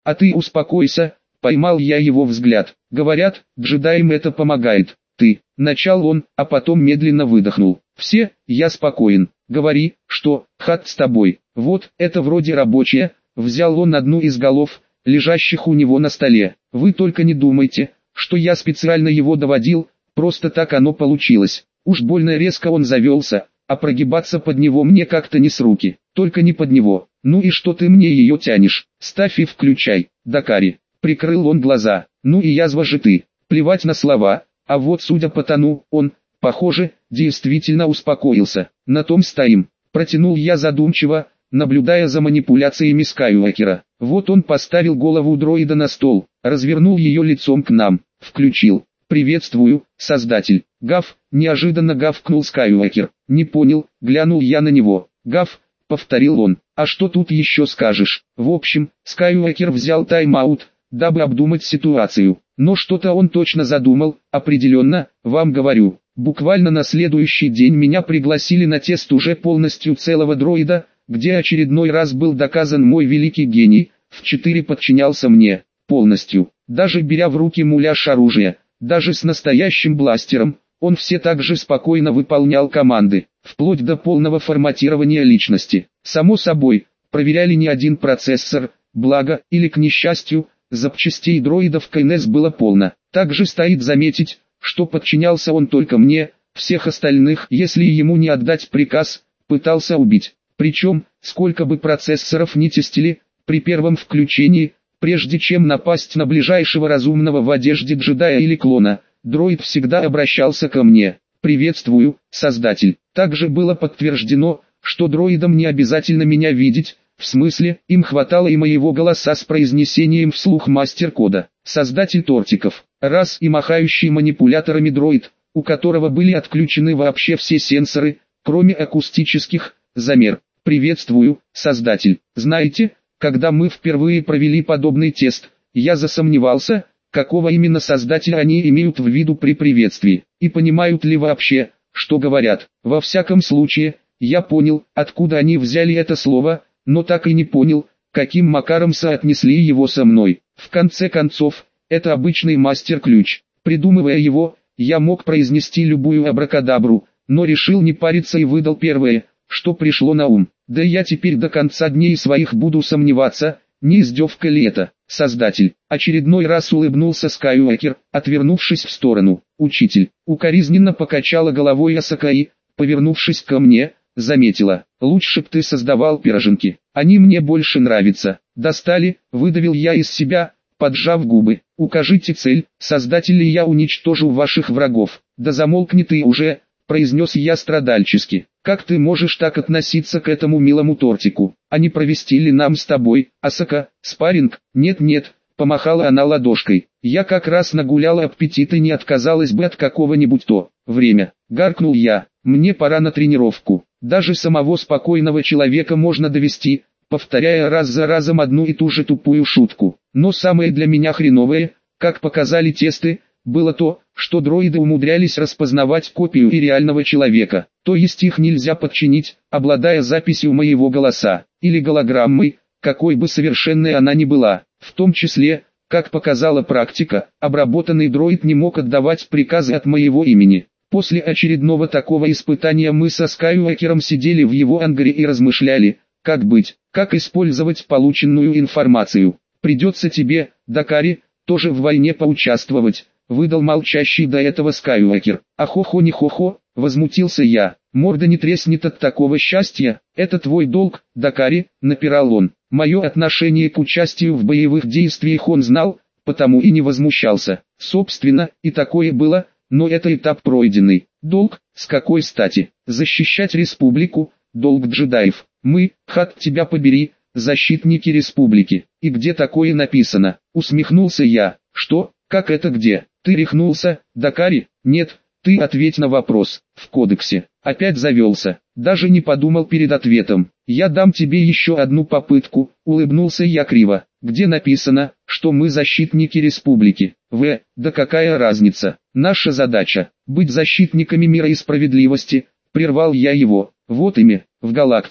А ты успокойся, поймал я его взгляд. Говорят, джедаям это помогает. Ты, начал он, а потом медленно выдохнул. Все, я спокоен. Говори, что, Хат с тобой. Вот, это вроде рабочая. Взял он одну из голов, лежащих у него на столе. Вы только не думайте, что я специально его доводил, просто так оно получилось. Уж больно резко он завелся, а прогибаться под него мне как-то не с руки. Только не под него. Ну и что ты мне ее тянешь? Ставь и включай, Дакари. Прикрыл он глаза. Ну и язва же ты. Плевать на слова. А вот судя по тону, он, похоже, действительно успокоился. На том стоим. Протянул я задумчиво, наблюдая за манипуляциями Скайуокера. Вот он поставил голову дроида на стол, развернул ее лицом к нам, включил. «Приветствую, Создатель». «Гав», неожиданно гавкнул Скайуокер. «Не понял», глянул я на него. «Гав», повторил он. «А что тут еще скажешь?» В общем, Скайуокер взял тайм-аут, дабы обдумать ситуацию. Но что-то он точно задумал, определенно, вам говорю. Буквально на следующий день меня пригласили на тест уже полностью целого дроида, где очередной раз был доказан мой великий гений, в 4 подчинялся мне, полностью. Даже беря в руки муляж оружия, даже с настоящим бластером, он все так же спокойно выполнял команды, вплоть до полного форматирования личности. Само собой, проверяли не один процессор, благо, или к несчастью, запчастей дроидов КНС было полно. Также стоит заметить, что подчинялся он только мне, всех остальных, если ему не отдать приказ, пытался убить. Причем, сколько бы процессоров ни тестили, при первом включении, прежде чем напасть на ближайшего разумного в одежде джедая или клона, дроид всегда обращался ко мне. «Приветствую, Создатель». Также было подтверждено, что дроидам не обязательно меня видеть, в смысле, им хватало и моего голоса с произнесением вслух мастер-кода. Создатель тортиков, раз и махающий манипуляторами дроид, у которого были отключены вообще все сенсоры, кроме акустических, замер. «Приветствую, Создатель». Знаете, когда мы впервые провели подобный тест, я засомневался, какого именно Создателя они имеют в виду при приветствии, и понимают ли вообще, что говорят. Во всяком случае, я понял, откуда они взяли это слово, но так и не понял, каким макаром соотнесли его со мной. В конце концов, это обычный мастер-ключ. Придумывая его, я мог произнести любую абракадабру, но решил не париться и выдал первое, что пришло на ум. Да я теперь до конца дней своих буду сомневаться, не издевка ли это. Создатель. Очередной раз улыбнулся Скайуокер, отвернувшись в сторону. Учитель. Укоризненно покачала головой Асака и, повернувшись ко мне, заметила. Лучше б ты создавал пироженки. Они мне больше нравятся. Достали, выдавил я из себя, поджав губы. Укажите цель, Создатель, и я уничтожу ваших врагов. Да замолкни ты уже, произнес я страдальчески. Как ты можешь так относиться к этому милому тортику? А не провести ли нам с тобой, Асака, спарринг? Нет-нет, помахала она ладошкой. Я как раз нагуляла аппетит и не отказалась бы от какого-нибудь то. Время. Гаркнул я. Мне пора на тренировку. Даже самого спокойного человека можно довести, повторяя раз за разом одну и ту же тупую шутку. Но самое для меня хреновое, как показали тесты, было то, что дроиды умудрялись распознавать копию и реального человека. То есть их нельзя подчинить, обладая записью моего голоса, или голограммой, какой бы совершенной она ни была. В том числе, как показала практика, обработанный дроид не мог отдавать приказы от моего имени. После очередного такого испытания мы со Скайуокером сидели в его ангаре и размышляли, как быть, как использовать полученную информацию. «Придется тебе, Дакари, тоже в войне поучаствовать», выдал молчащий до этого Скайуокер. «Ахохо не хохо», возмутился я. «Морда не треснет от такого счастья, это твой долг, Дакари», напирал он. Мое отношение к участию в боевых действиях он знал, потому и не возмущался. Собственно, и такое было, но это этап пройденный. Долг, с какой стати? Защищать республику, долг джедаев. Мы, Хат, тебя побери, защитники республики. И где такое написано? Усмехнулся я. Что? Как это где? Ты рехнулся, Дакари? Нет, ты ответь на вопрос. В кодексе. Опять завелся. Даже не подумал перед ответом. Я дам тебе еще одну попытку, улыбнулся я криво. Где написано, что мы защитники республики? Да какая разница? Наша задача – быть защитниками мира и справедливости, прервал я его. Вот ими, в галактике.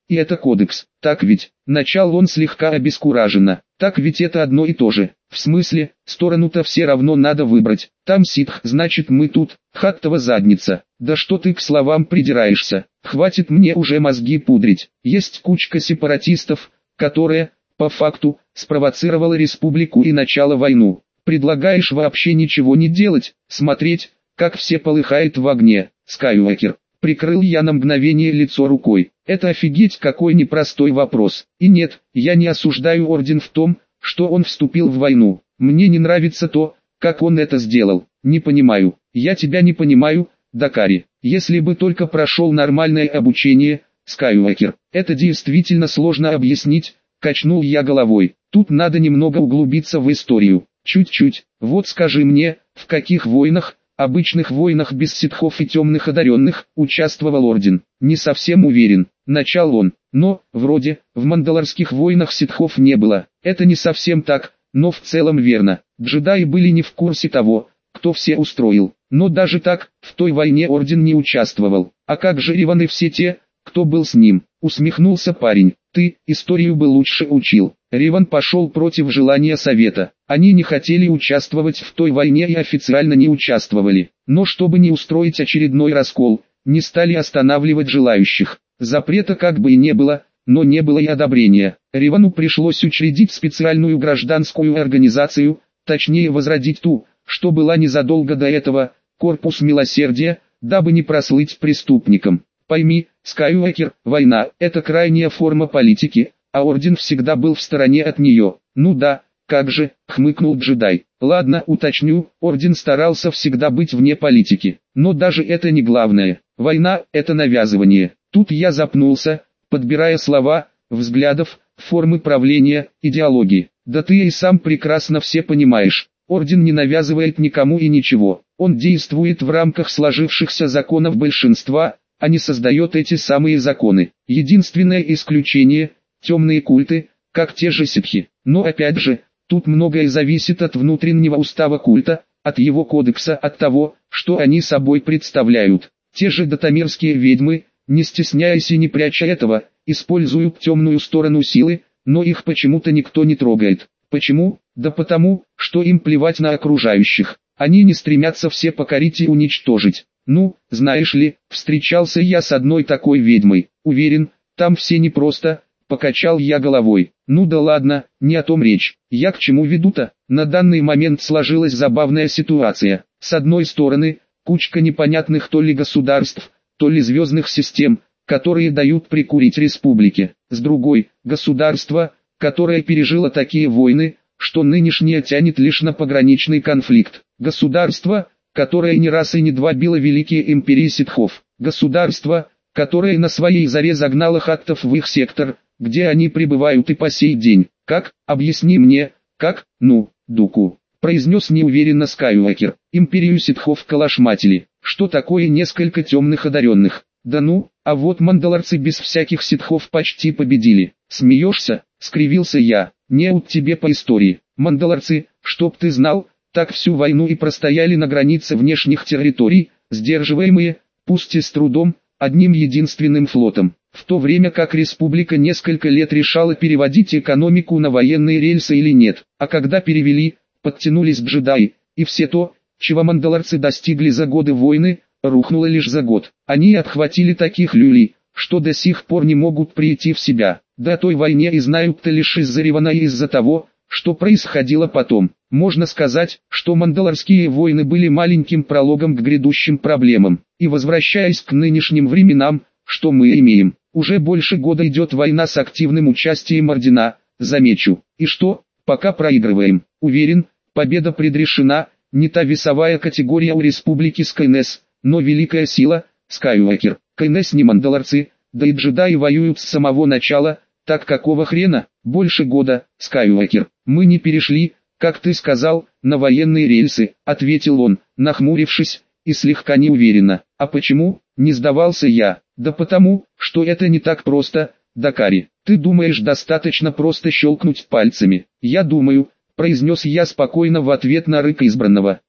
и это кодекс. Так ведь? Начал он слегка обескураженно. Так ведь это одно и то же. В смысле, сторону-то все равно надо выбрать. Там ситх, значит мы тут, хаттова задница. Да что ты к словам придираешься? Хватит мне уже мозги пудрить. Есть кучка сепаратистов, которая, по факту, спровоцировала республику и начала войну. Предлагаешь вообще ничего не делать, смотреть, как все полыхает в огне. Скайуокер. Прикрыл я на мгновение лицо рукой. Это офигеть какой непростой вопрос. И нет, я не осуждаю Орден в том, что он вступил в войну. Мне не нравится то, как он это сделал. Не понимаю. Я тебя не понимаю, Дакари. Если бы только прошел нормальное обучение, Скайуокер. Это действительно сложно объяснить, качнул я головой. Тут надо немного углубиться в историю. Чуть-чуть. Вот скажи мне, в каких войнах, обычных войнах без ситхов и темных одаренных, участвовал Орден? Не совсем уверен. Начал он. Но, вроде, в мандалорских войнах ситхов не было. Это не совсем так, но в целом верно. Джедаи были не в курсе того, кто все устроил. Но даже так, в той войне Орден не участвовал. А как же Риван и все те, кто был с ним? Усмехнулся парень. Ты, историю бы лучше учил. Риван пошел против желания Совета. Они не хотели участвовать в той войне и официально не участвовали. Но чтобы не устроить очередной раскол, не стали останавливать желающих. Запрета как бы и не было, но не было и одобрения. Ривану пришлось учредить специальную гражданскую организацию, точнее возродить ту, что была незадолго до этого, Корпус Милосердия, дабы не прослыть преступником. Пойми, Скайуокер, война – это крайняя форма политики, а Орден всегда был в стороне от нее. Ну да, как же, хмыкнул джедай. Ладно, уточню, Орден старался всегда быть вне политики. Но даже это не главное. Война – это навязывание. Тут я запнулся, подбирая слова, взглядов, формы правления, идеологии. Да ты и сам прекрасно все понимаешь. Орден не навязывает никому и ничего. Он действует в рамках сложившихся законов большинства, а не создает эти самые законы. Единственное исключение – темные культы, как те же ситхи. Но опять же, тут многое зависит от внутреннего устава культа, от его кодекса, от того, что они собой представляют. Те же датамирские ведьмы, не стесняясь и не пряча этого, используют темную сторону силы, но их почему-то никто не трогает. Почему? Да потому, что им плевать на окружающих. Они не стремятся все покорить и уничтожить. Ну, знаешь ли, встречался я с одной такой ведьмой. Уверен, там все непросто, покачал я головой. Ну да ладно, не о том речь. Я к чему веду-то? На данный момент сложилась забавная ситуация. С одной стороны, кучка непонятных то ли государств, то ли звездных систем, которые дают прикурить республике. С другой, государство, которое пережило такие войны, что нынешнее тянет лишь на пограничный конфликт. Государство, которое не раз и не два било великие империи ситхов. Государство, которое на своей заре загнало хаттов в их сектор, где они пребывают и по сей день. Как? Объясни мне, как? Ну, Дуку, произнес неуверенно Скайуокер. Империю ситхов калашматили. Что такое несколько темных одаренных? Да ну, а вот мандалорцы без всяких ситхов почти победили. Смеешься? Скривился я. Неут тебе по истории. Мандалорцы, чтоб ты знал, так всю войну и простояли на границе внешних территорий, сдерживаемые, пусть и с трудом, одним единственным флотом. В то время как республика несколько лет решала переводить экономику на военные рельсы или нет. А когда перевели, подтянулись джедаи, и все то, чего мандалорцы достигли за годы войны, рухнуло лишь за год. Они отхватили таких люлей, что до сих пор не могут прийти в себя. Да о той войне и знают-то лишь из-за Ривана и из-за того, что происходило потом. Можно сказать, что мандалорские войны были маленьким прологом к грядущим проблемам. И возвращаясь к нынешним временам, что мы имеем? Уже больше года идет война с активным участием Ордена, замечу. И что? Пока проигрываем. Уверен, победа предрешена, не та весовая категория у республики Скайнес, но великая сила, Скайуокер. Скайнес не мандалорцы, да и джедаи воюют с самого начала. Так какого хрена? Больше года, Скайуокер. Мы не перешли, как ты сказал, на военные рельсы, ответил он, нахмурившись, и слегка неуверенно. А почему? Не сдавался я. Да потому, что это не так просто, Дакари. Ты думаешь, достаточно просто щелкнуть пальцами? Я думаю, произнес я спокойно в ответ на рык избранного,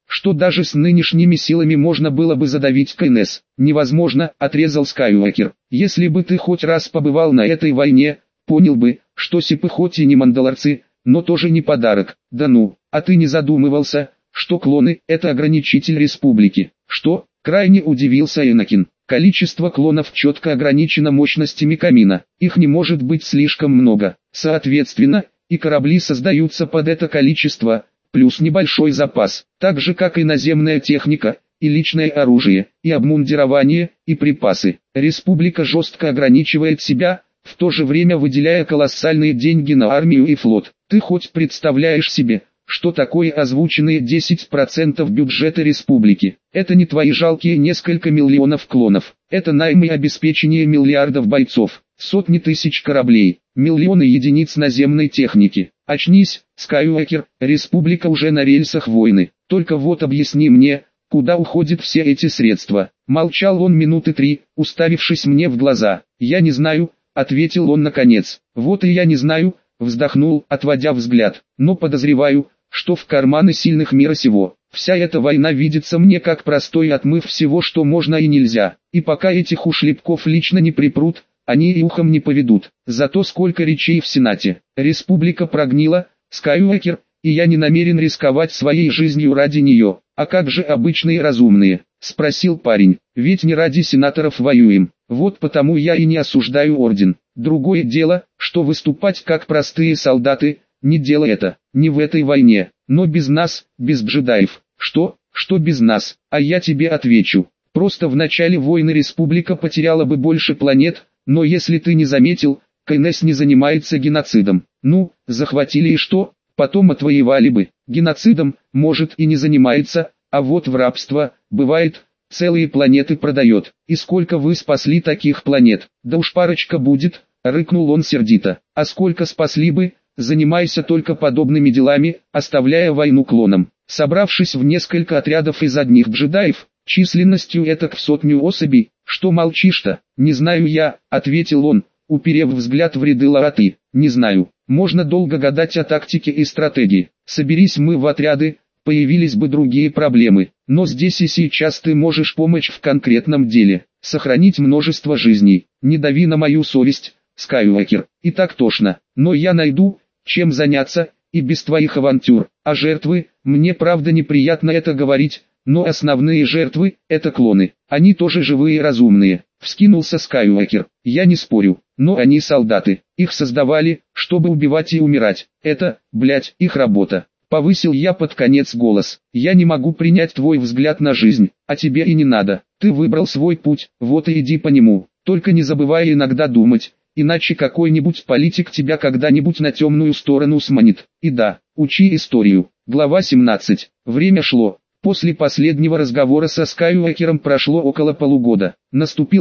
что даже с нынешними силами можно было бы задавить КНС. Невозможно, отрезал Скайуокер. Если бы ты хоть раз побывал на этой войне, понял бы, что сипы хоть и не мандалорцы, но тоже не подарок. Да ну, а ты не задумывался, что клоны – это ограничитель республики? Что? Крайне удивился Энакин. Количество клонов четко ограничено мощностями камина. Их не может быть слишком много. Соответственно, и корабли создаются под это количество, плюс небольшой запас. Так же как и наземная техника, и личное оружие, и обмундирование, и припасы. Республика жестко ограничивает себя, в то же время выделяя колоссальные деньги на армию и флот. Ты хоть представляешь себе, что такое озвученные 10% бюджета республики? Это не твои жалкие несколько миллионов клонов. Это найм и обеспечение миллиардов бойцов, сотни тысяч кораблей, миллионы единиц наземной техники. Очнись, Скайуокер, республика уже на рельсах войны. Только вот объясни мне, куда уходят все эти средства? Молчал он минуты 3, уставившись мне в глаза. Я не знаю, ответил он наконец. Вот и я не знаю, вздохнул, отводя взгляд. Но подозреваю, что в карманы сильных мира сего. Вся эта война видится мне как простой отмыв всего, что можно и нельзя. И пока этих ушлепков лично не припрут, они и ухом не поведут. Зато сколько речей в Сенате. Республика прогнила, Скайуокер, и я не намерен рисковать своей жизнью ради нее. А как же обычные разумные? Спросил парень. Ведь не ради сенаторов воюем. Вот потому я и не осуждаю орден. Другое дело, что выступать как простые солдаты, не дело это, не в этой войне, но без нас, без джедаев. Что без нас? А я тебе отвечу. Просто в начале войны республика потеряла бы больше планет, но если ты не заметил, КНС не занимается геноцидом. Ну, захватили и что? Потом отвоевали бы. Геноцидом, может, и не занимается, а вот в рабство, бывает, целые планеты продает. И сколько вы спасли таких планет? Да уж парочка будет, рыкнул он сердито. А сколько спасли бы? Занимайся только подобными делами, оставляя войну клонам. Собравшись в несколько отрядов из одних джедаев, численностью этак в 100 особей, что молчишь-то? Не знаю я, ответил он, уперев взгляд в ряды лараты. Не знаю, можно долго гадать о тактике и стратегии. Соберись мы в отряды, появились бы другие проблемы. Но здесь и сейчас ты можешь помочь в конкретном деле, сохранить множество жизней. Не дави на мою совесть, Скайуокер, и так тошно, но я найду, чем заняться, и без твоих авантюр. А жертвы, мне правда неприятно это говорить, но основные жертвы – это клоны. Они тоже живые и разумные. Вскинулся Скайуокер. Я не спорю, но они солдаты. Их создавали, чтобы убивать и умирать. Это, блять, их работа. Повысил я под конец голос. Я не могу принять твой взгляд на жизнь, а тебе и не надо. Ты выбрал свой путь, вот и иди по нему. Только не забывай иногда думать. Иначе какой-нибудь политик тебя когда-нибудь на темную сторону сманит. И да, учи историю. Глава 17. Время шло. После последнего разговора со Скайуокером прошло около полугода. Наступил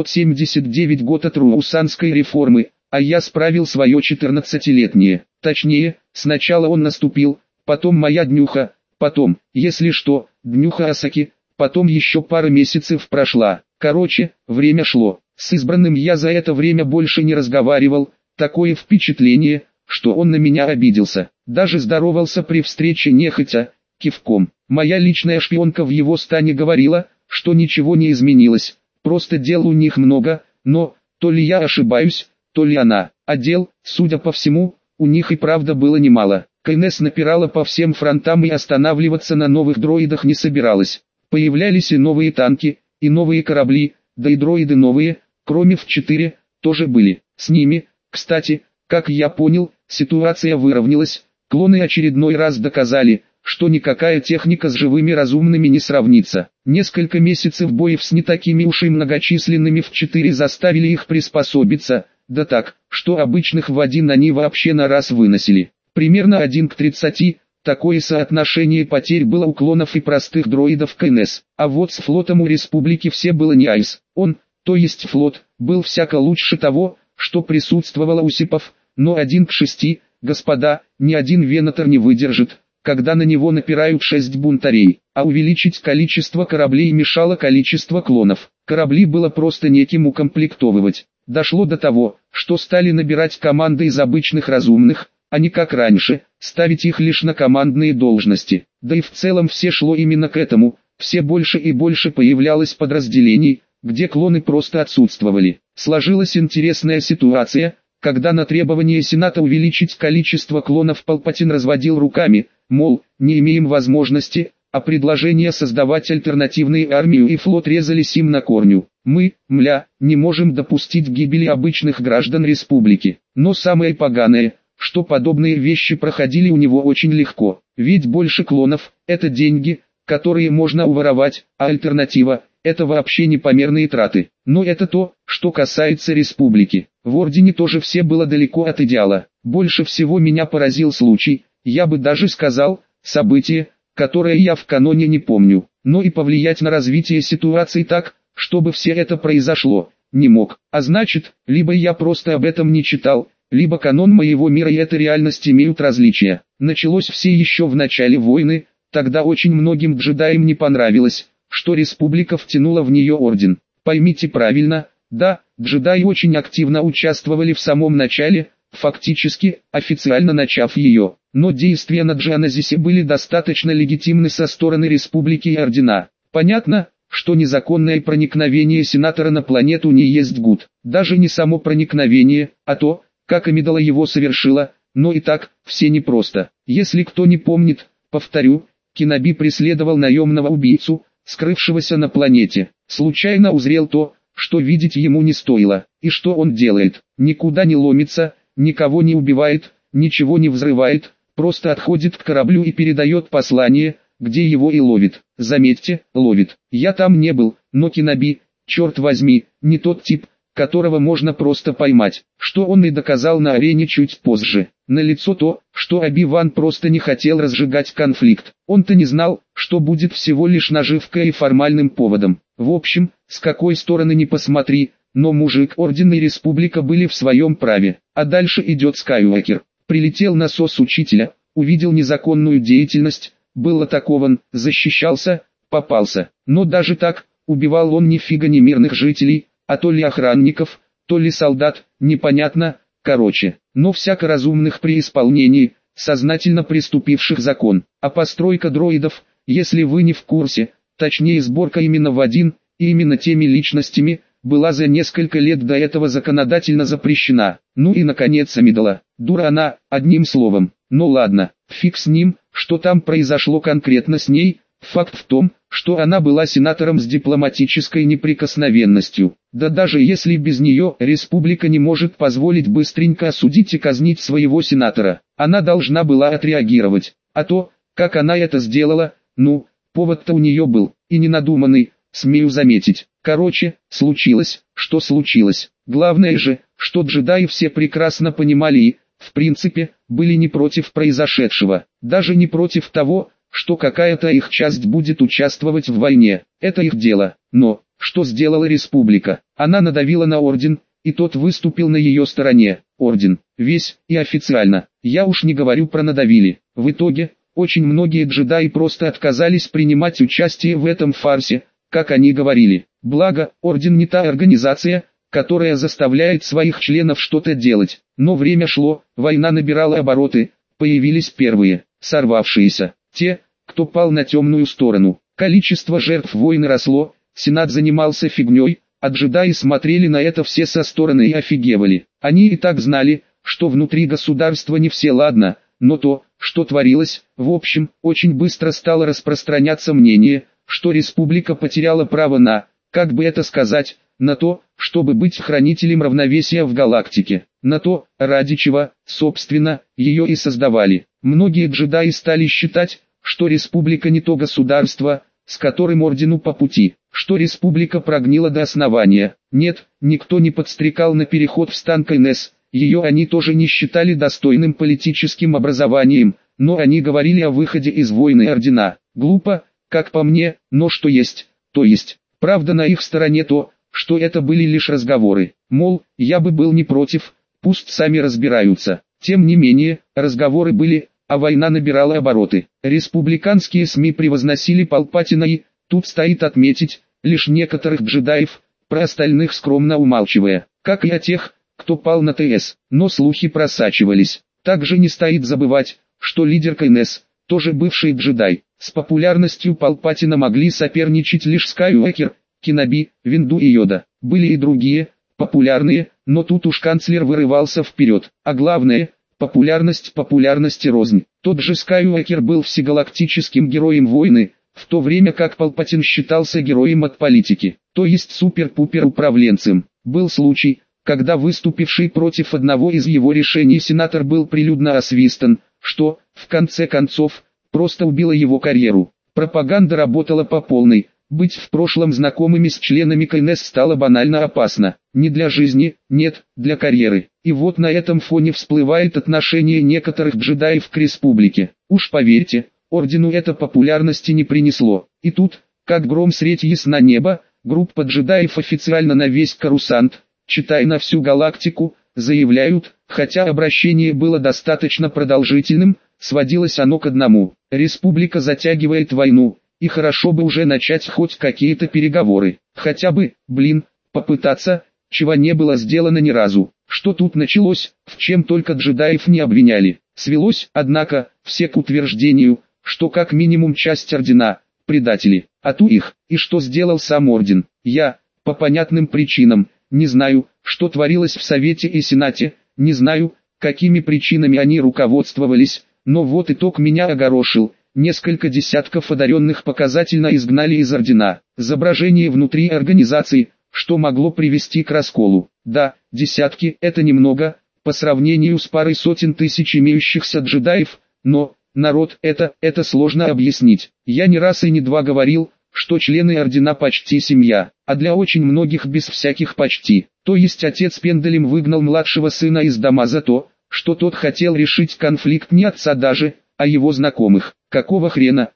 979 год от Руусанской реформы, а я справил свое 14-летнее. Точнее, сначала он наступил, потом моя днюха, потом, если что, днюха Асаки, потом еще пара месяцев прошла. Короче, время шло. С избранным я за это время больше не разговаривал, такое впечатление, что он на меня обиделся. Даже здоровался при встрече нехотя, кивком. Моя личная шпионка в его стане говорила, что ничего не изменилось, просто дел у них много, но, то ли я ошибаюсь, то ли она. А дел, судя по всему, у них и правда было немало. КНС напирала по всем фронтам и останавливаться на новых дроидах не собиралась. Появлялись и новые танки, и новые корабли, да и дроиды новые, кроме F4, тоже были. С ними, кстати, как я понял, ситуация выровнялась. Клоны очередной раз доказали, что никакая техника с живыми разумными не сравнится. Несколько месяцев боев с не такими уж и многочисленными F4 заставили их приспособиться, да так, что обычных в один они вообще на раз выносили. Примерно 1 к 30, такое соотношение потерь было у клонов и простых дроидов КНС. А вот с флотом у республики все было не айс. Он, то есть флот, был всяко лучше того, что присутствовало у сипов, но 1 к 6, господа, ни один венатор не выдержит, когда на него напирают 6 бунтарей, а увеличить количество кораблей мешало количество клонов. Корабли было просто неким укомплектовывать. Дошло до того, что стали набирать команды из обычных разумных, а не как раньше, ставить их лишь на командные должности. Да и в целом все шло именно к этому, все больше и больше появлялось подразделений, где клоны просто отсутствовали. Сложилась интересная ситуация, когда на требование Сената увеличить количество клонов Палпатин разводил руками, мол, не имеем возможности, а предложение создавать альтернативные армию и флот резались им на корню. Мы, не можем допустить гибели обычных граждан республики. Но самое поганое, что подобные вещи проходили у него очень легко. Ведь больше клонов – это деньги, которые можно уворовать, а альтернатива – это вообще непомерные траты. Но это то, что касается республики. В Ордене тоже все было далеко от идеала. Больше всего меня поразил случай, я бы даже сказал, событие, которое я в каноне не помню. Но и повлиять на развитие ситуации так, чтобы все это произошло, не мог. А значит, либо я просто об этом не читал, либо канон моего мира и эта реальность имеют различия. Началось все еще в начале войны, тогда очень многим джедаям не понравилось, что республика втянула в нее орден. Поймите правильно, да, джедаи очень активно участвовали в самом начале, фактически, официально начав ее. Но действия на Джаназисе были достаточно легитимны со стороны республики и ордена. Понятно, что незаконное проникновение сенатора на планету не есть гуд. Даже не само проникновение, а то, как Амидала его совершила, но и так, все непросто. Если кто не помнит, повторю, Кеноби преследовал наемного убийцу, скрывшегося на планете. Случайно узрел то, что видеть ему не стоило. И что он делает? Никуда не ломится, никого не убивает, ничего не взрывает, просто отходит к кораблю и передает послание, где его и ловит. Заметьте, ловит. Я там не был, но Кеноби, черт возьми, не тот тип, которого можно просто поймать, что он и доказал на арене чуть позже. Налицо то, что Оби-Ван просто не хотел разжигать конфликт. Он-то не знал, что будет всего лишь наживкой и формальным поводом. В общем, с какой стороны ни посмотри, но мужик, Орден и Республика были в своем праве. А дальше идет Скайуокер. Прилетел насос учителя, увидел незаконную деятельность, был атакован, защищался, попался. Но даже так, убивал он нифига не мирных жителей, а то ли охранников, то ли солдат, непонятно, короче. Но всяко разумных при исполнении, сознательно приступивших закон. А постройка дроидов, если вы не в курсе, точнее сборка именно в один, и именно теми личностями, была за несколько лет до этого законодательно запрещена. Ну и наконец Амидала. Дура она, одним словом. Ну ладно, фиг с ним, что там произошло конкретно с ней. Факт в том, что она была сенатором с дипломатической неприкосновенностью. Да даже если без нее республика не может позволить быстренько осудить и казнить своего сенатора, она должна была отреагировать. А то, как она это сделала, повод-то у нее был, и не надуманный, смею заметить. Короче, случилось, что случилось. Главное же, что джедаи все прекрасно понимали и, в принципе, были не против произошедшего. Даже не против того, что какая-то их часть будет участвовать в войне. Это их дело. Но, что сделала республика? Она надавила на Орден, и тот выступил на ее стороне. Орден, весь, и официально. Я уж не говорю про надавили. В итоге, очень многие джедаи просто отказались принимать участие в этом фарсе, как они говорили. Благо, Орден не та организация, которая заставляет своих членов что-то делать. Но время шло, война набирала обороты, появились первые, сорвавшиеся. Те, кто пал на темную сторону. Количество жертв войны росло, Сенат занимался фигней, а джедаи смотрели на это все со стороны и офигевали. Они и так знали, что внутри государства не все ладно, но то, что творилось, в общем, очень быстро стало распространяться мнение, что республика потеряла право на, как бы это сказать, на то, чтобы быть хранителем равновесия в галактике, на то, ради чего, собственно, ее и создавали. Многие джедаи стали считать, что республика не то государство, с которым Ордену по пути, что республика прогнила до основания. Нет, никто не подстрекал на переход в стан КНС, ее они тоже не считали достойным политическим образованием, но они говорили о выходе из войны Ордена. Глупо, как по мне, но что есть, то есть. Правда, на их стороне то, что это были лишь разговоры. Мол, я бы был не против, пусть сами разбираются. Тем не менее, разговоры были, а война набирала обороты. Республиканские СМИ превозносили Палпатина и, тут стоит отметить, лишь некоторых джедаев, про остальных скромно умалчивая, как и о тех, кто пал на ТС. Но слухи просачивались. Также не стоит забывать, что лидер КНС, тоже бывший джедай. С популярностью Палпатина могли соперничать лишь Скайуокер, Кеноби, Винду и Йода. Были и другие, популярные, но тут уж канцлер вырывался вперед. А главное, популярность и рознь. Тот же Скайуокер был всегалактическим героем войны, в то время как Палпатин считался героем от политики, то есть супер-пупер управленцем. Был случай, когда выступивший против одного из его решений сенатор был прилюдно освистан, что, в конце концов, просто убило его карьеру. Пропаганда работала по полной. Быть в прошлом знакомыми с членами КНС стало банально опасно. Не для жизни, нет, для карьеры. И вот на этом фоне всплывает отношение некоторых джедаев к республике. Уж поверьте, ордену это популярности не принесло. И тут, как гром средь ясна небо, группа джедаев официально на весь Корусант, читай на всю галактику, заявляют, хотя обращение было достаточно продолжительным, сводилось оно к одному: республика затягивает войну, и хорошо бы уже начать хоть какие-то переговоры. Хотя бы, попытаться, чего не было сделано ни разу. Что тут началось, в чем только джедаев не обвиняли. Свелось, однако, все к утверждению, что как минимум часть ордена – предатели. А ту их, и что сделал сам орден. Я, по понятным причинам, не знаю, что творилось в Совете и Сенате, не знаю, какими причинами они руководствовались, но вот итог меня огорошил. Несколько десятков одаренных показательно изгнали из ордена. Забражение внутри организации, что могло привести к расколу. Да, десятки – это немного, по сравнению с парой сотен тысяч имеющихся джедаев, но, народ, это сложно объяснить. Я не раз и не два говорил, что члены ордена почти семья, а для очень многих без всяких почти. То есть отец пенделем выгнал младшего сына из дома за то, что тот хотел решить конфликт не отца даже, а его знакомых. Какого хрена,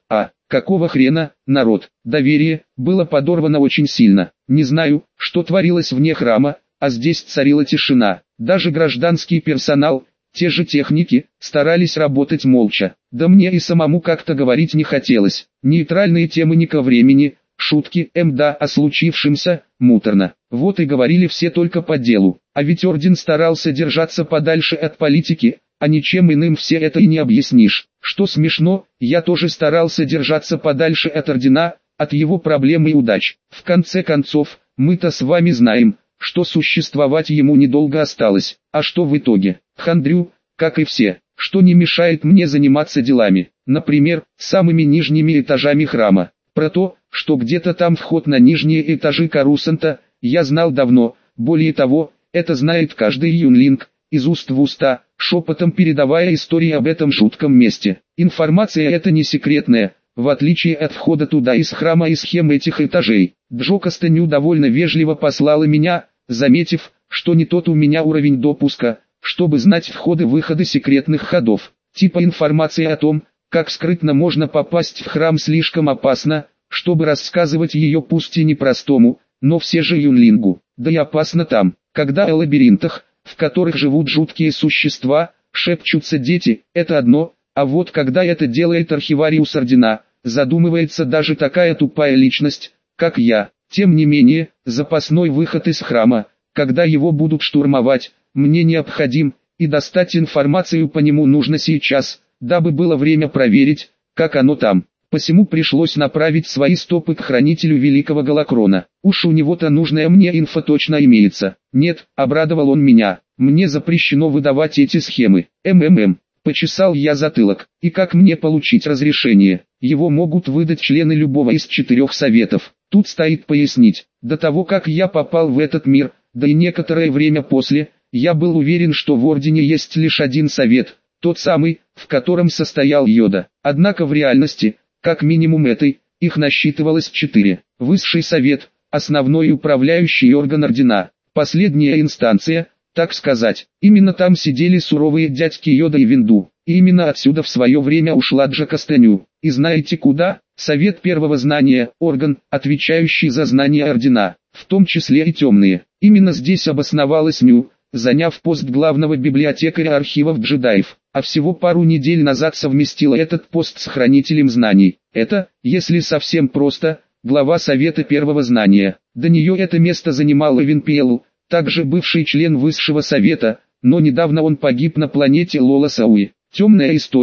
народ? Доверие было подорвано очень сильно. Не знаю, что творилось вне храма, а здесь царила тишина. Даже гражданский персонал, те же техники, старались работать молча. Да мне и самому как-то говорить не хотелось. Нейтральные темы не ко времени, шутки, о случившемся, муторно. Вот и говорили все только по делу. А ведь орден старался держаться подальше от политики, а ничем иным все это и не объяснишь. Что смешно, я тоже старался держаться подальше от ордена, от его проблем и удач. В конце концов, мы-то с вами знаем, что существовать ему недолго осталось. А что в итоге? Хандрю, как и все, что не мешает мне заниматься делами. Например, самыми нижними этажами храма. Про то, что где-то там вход на нижние этажи Корусанта, я знал давно. Более того, это знает каждый юнлинг, из уст в уста, шепотом передавая истории об этом жутком месте. Информация эта не секретная, в отличие от входа туда из храма и схем этих этажей. Джо Кастаню довольно вежливо послала меня, заметив, что не тот у меня уровень допуска, чтобы знать входы-выходы секретных ходов. Типа информация о том, как скрытно можно попасть в храм, слишком опасно, чтобы рассказывать ее пусть и непростому, но все же юнлингу. Да и опасно там, когда о лабиринтах, в которых живут жуткие существа, шепчутся дети, это одно, а вот когда это делает архивариус ордена, задумывается даже такая тупая личность, как я. Тем не менее, запасной выход из храма, когда его будут штурмовать, мне необходим, и достать информацию по нему нужно сейчас, дабы было время проверить, как оно там. Посему пришлось направить свои стопы к хранителю Великого Галакрона. Уж у него-то нужная мне инфа точно имеется. Нет, обрадовал он меня. Мне запрещено выдавать эти схемы. Почесал я затылок. И как мне получить разрешение? Его могут выдать члены любого из 4 советов. Тут стоит пояснить. До того как я попал в этот мир, да и некоторое время после, я был уверен, что в Ордене есть лишь один совет. Тот самый, в котором состоял Йода. Однако в реальности, как минимум их насчитывалось 4. Высший совет, основной управляющий орган ордена, последняя инстанция, так сказать. Именно там сидели суровые дядьки Йода и Винду. И именно отсюда в свое время ушла Джо Кастаню. И знаете куда? Совет первого знания, орган, отвечающий за знания ордена, в том числе и темные. Именно здесь обосновалась Ню, заняв пост главного библиотекаря архивов джедаев, а всего пару недель назад совместила этот пост с хранителем знаний. Это, если совсем просто, глава Совета Первого Знания. До нее это место занимал Эвен Пиэлл, также бывший член Высшего Совета, но недавно он погиб на планете Лола Сауи. Темная история,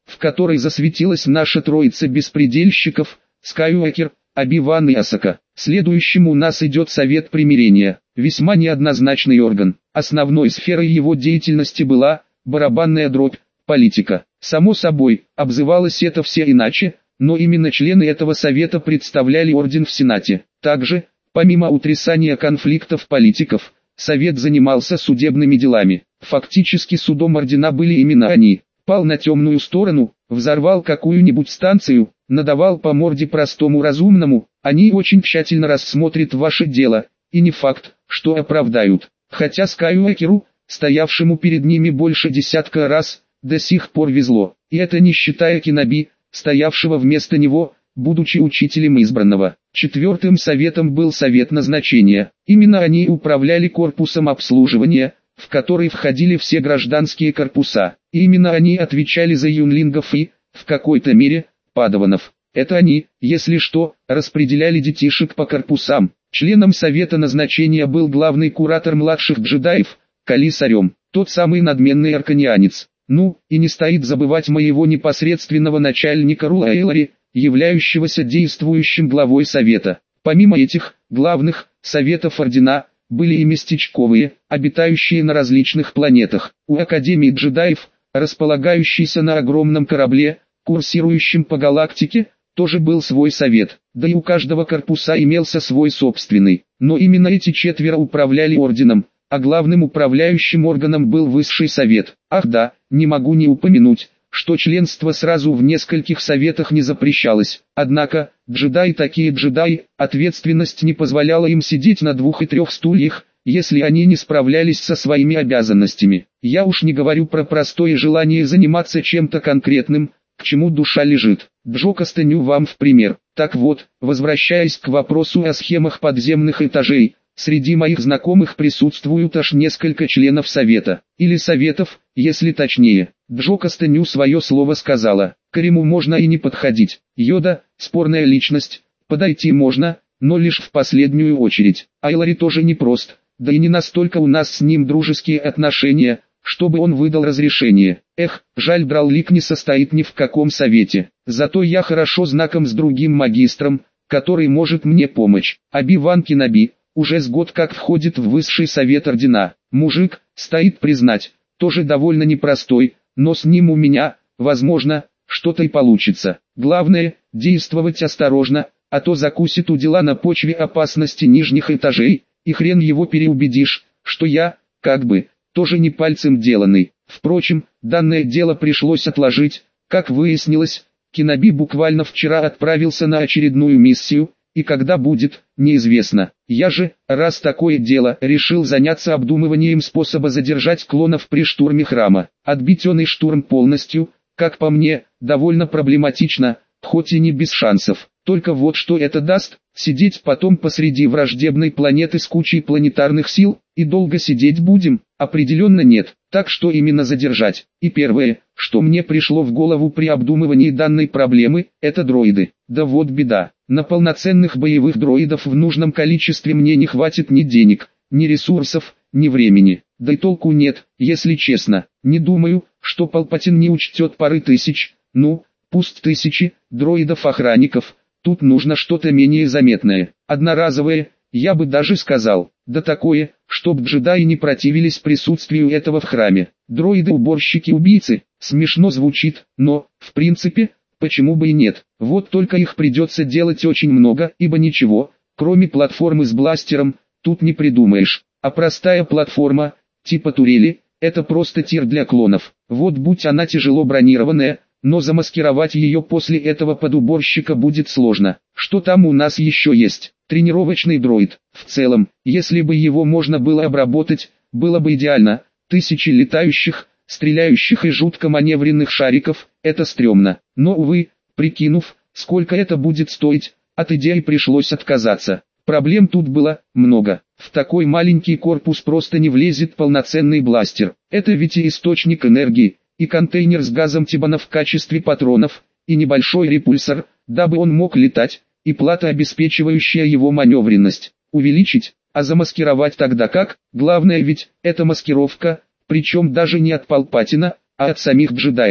в которой засветилась наша троица беспредельщиков, Скайуокер, Оби-Ван и Асока. Следующим у нас идет Совет Примирения, весьма неоднозначный орган. Основной сферой его деятельности была барабанная дробь, политика. Само собой, обзывалось это все иначе, но именно члены этого совета представляли орден в Сенате. Также, помимо утрясания конфликтов политиков, совет занимался судебными делами. Фактически судом ордена были именно они. Пал на темную сторону, взорвал какую-нибудь станцию, надавал по морде простому разумному, они очень тщательно рассмотрят ваше дело, и не факт, что оправдают. Хотя Скайуокеру, стоявшему перед ними больше десятка раз, до сих пор везло, и это не считая Кеноби, стоявшего вместо него, будучи учителем избранного. Четвертым советом был совет назначения. Именно они управляли корпусом обслуживания, в который входили все гражданские корпуса. И именно они отвечали за юнлингов и, в какой-то мере, падаванов. Это они, если что, распределяли детишек по корпусам. Членом совета назначения был главный куратор младших джедаев, Кали Сарем, тот самый надменный арканианец. Ну, и не стоит забывать моего непосредственного начальника Рула Эйлари, являющегося действующим главой совета. Помимо этих, главных, советов ордена, были и местечковые, обитающие на различных планетах. У Академии джедаев, располагающейся на огромном корабле, курсирующем по галактике, тоже был свой совет, да и у каждого корпуса имелся свой собственный. Но именно эти четверо управляли орденом, а главным управляющим органом был высший совет. Ах да, не могу не упомянуть, что членство сразу в нескольких советах не запрещалось. Однако, джедаи такие джедаи, ответственность не позволяла им сидеть на 2 и 3 стульях, если они не справлялись со своими обязанностями. Я уж не говорю про простое желание заниматься чем-то конкретным, к чему душа лежит. Джо Кастаню вам в пример. Так вот, возвращаясь к вопросу о схемах подземных этажей, среди моих знакомых присутствуют аж несколько членов совета, или советов, если точнее. Джо Кастаню свое слово сказала. К Риму можно и не подходить. Йода, спорная личность, подойти можно, но лишь в последнюю очередь. Айлари тоже непрост, да и не настолько у нас с ним дружеские отношения, чтобы он выдал разрешение. Эх, жаль, Драллик не состоит ни в каком совете. Зато я хорошо знаком с другим магистром, который может мне помочь. Оби-Ван Кеноби, уже с год как входит в высший совет ордена. Мужик, стоит признать, тоже довольно непростой, но с ним у меня, возможно, что-то и получится. Главное, действовать осторожно, а то закусит у дела на почве опасности нижних этажей, и хрен его переубедишь, что я, как бы, тоже не пальцем деланный. Впрочем, данное дело пришлось отложить. Как выяснилось, Кеноби буквально вчера отправился на очередную миссию, и когда будет, неизвестно. Я же, раз такое дело, решил заняться обдумыванием способа задержать клонов при штурме храма. Отбить он и штурм полностью, как по мне, довольно проблематично, хоть и не без шансов. Только вот что это даст: сидеть потом посреди враждебной планеты с кучей планетарных сил, и долго сидеть будем? Определенно нет. Так что именно задержать? И первое, что мне пришло в голову при обдумывании данной проблемы, это дроиды. Да вот беда. На полноценных боевых дроидов в нужном количестве мне не хватит ни денег, ни ресурсов, ни времени. Да и толку нет, если честно. Не думаю, что Палпатин не учтет пары тысяч, ну, пусть тысячи, дроидов-охранников. Тут нужно что-то менее заметное, одноразовое, я бы даже сказал, да такое, чтоб джедаи не противились присутствию этого в храме. Дроиды-уборщики-убийцы, смешно звучит, но, в принципе, почему бы и нет. Вот только их придется делать очень много, ибо ничего, кроме платформы с бластером, тут не придумаешь. А простая платформа, типа турели, это просто тир для клонов. Вот будь она тяжело бронированная, но замаскировать ее после этого под уборщика будет сложно. Что там у нас еще есть? Тренировочный дроид. В целом, если бы его можно было обработать, было бы идеально. Тысячи летающих, стреляющих и жутко маневренных шариков, это стрёмно. Но увы, прикинув, сколько это будет стоить, от идеи пришлось отказаться. Проблем тут было много. В такой маленький корпус просто не влезет полноценный бластер. Это ведь и источник энергии, и контейнер с газом Тибана в качестве патронов, и небольшой репульсор, дабы он мог летать, и плата, обеспечивающая его маневренность. Увеличить, а замаскировать тогда как? Главное ведь, это маскировка, причем даже не от Палпатина, а от самих джедаев.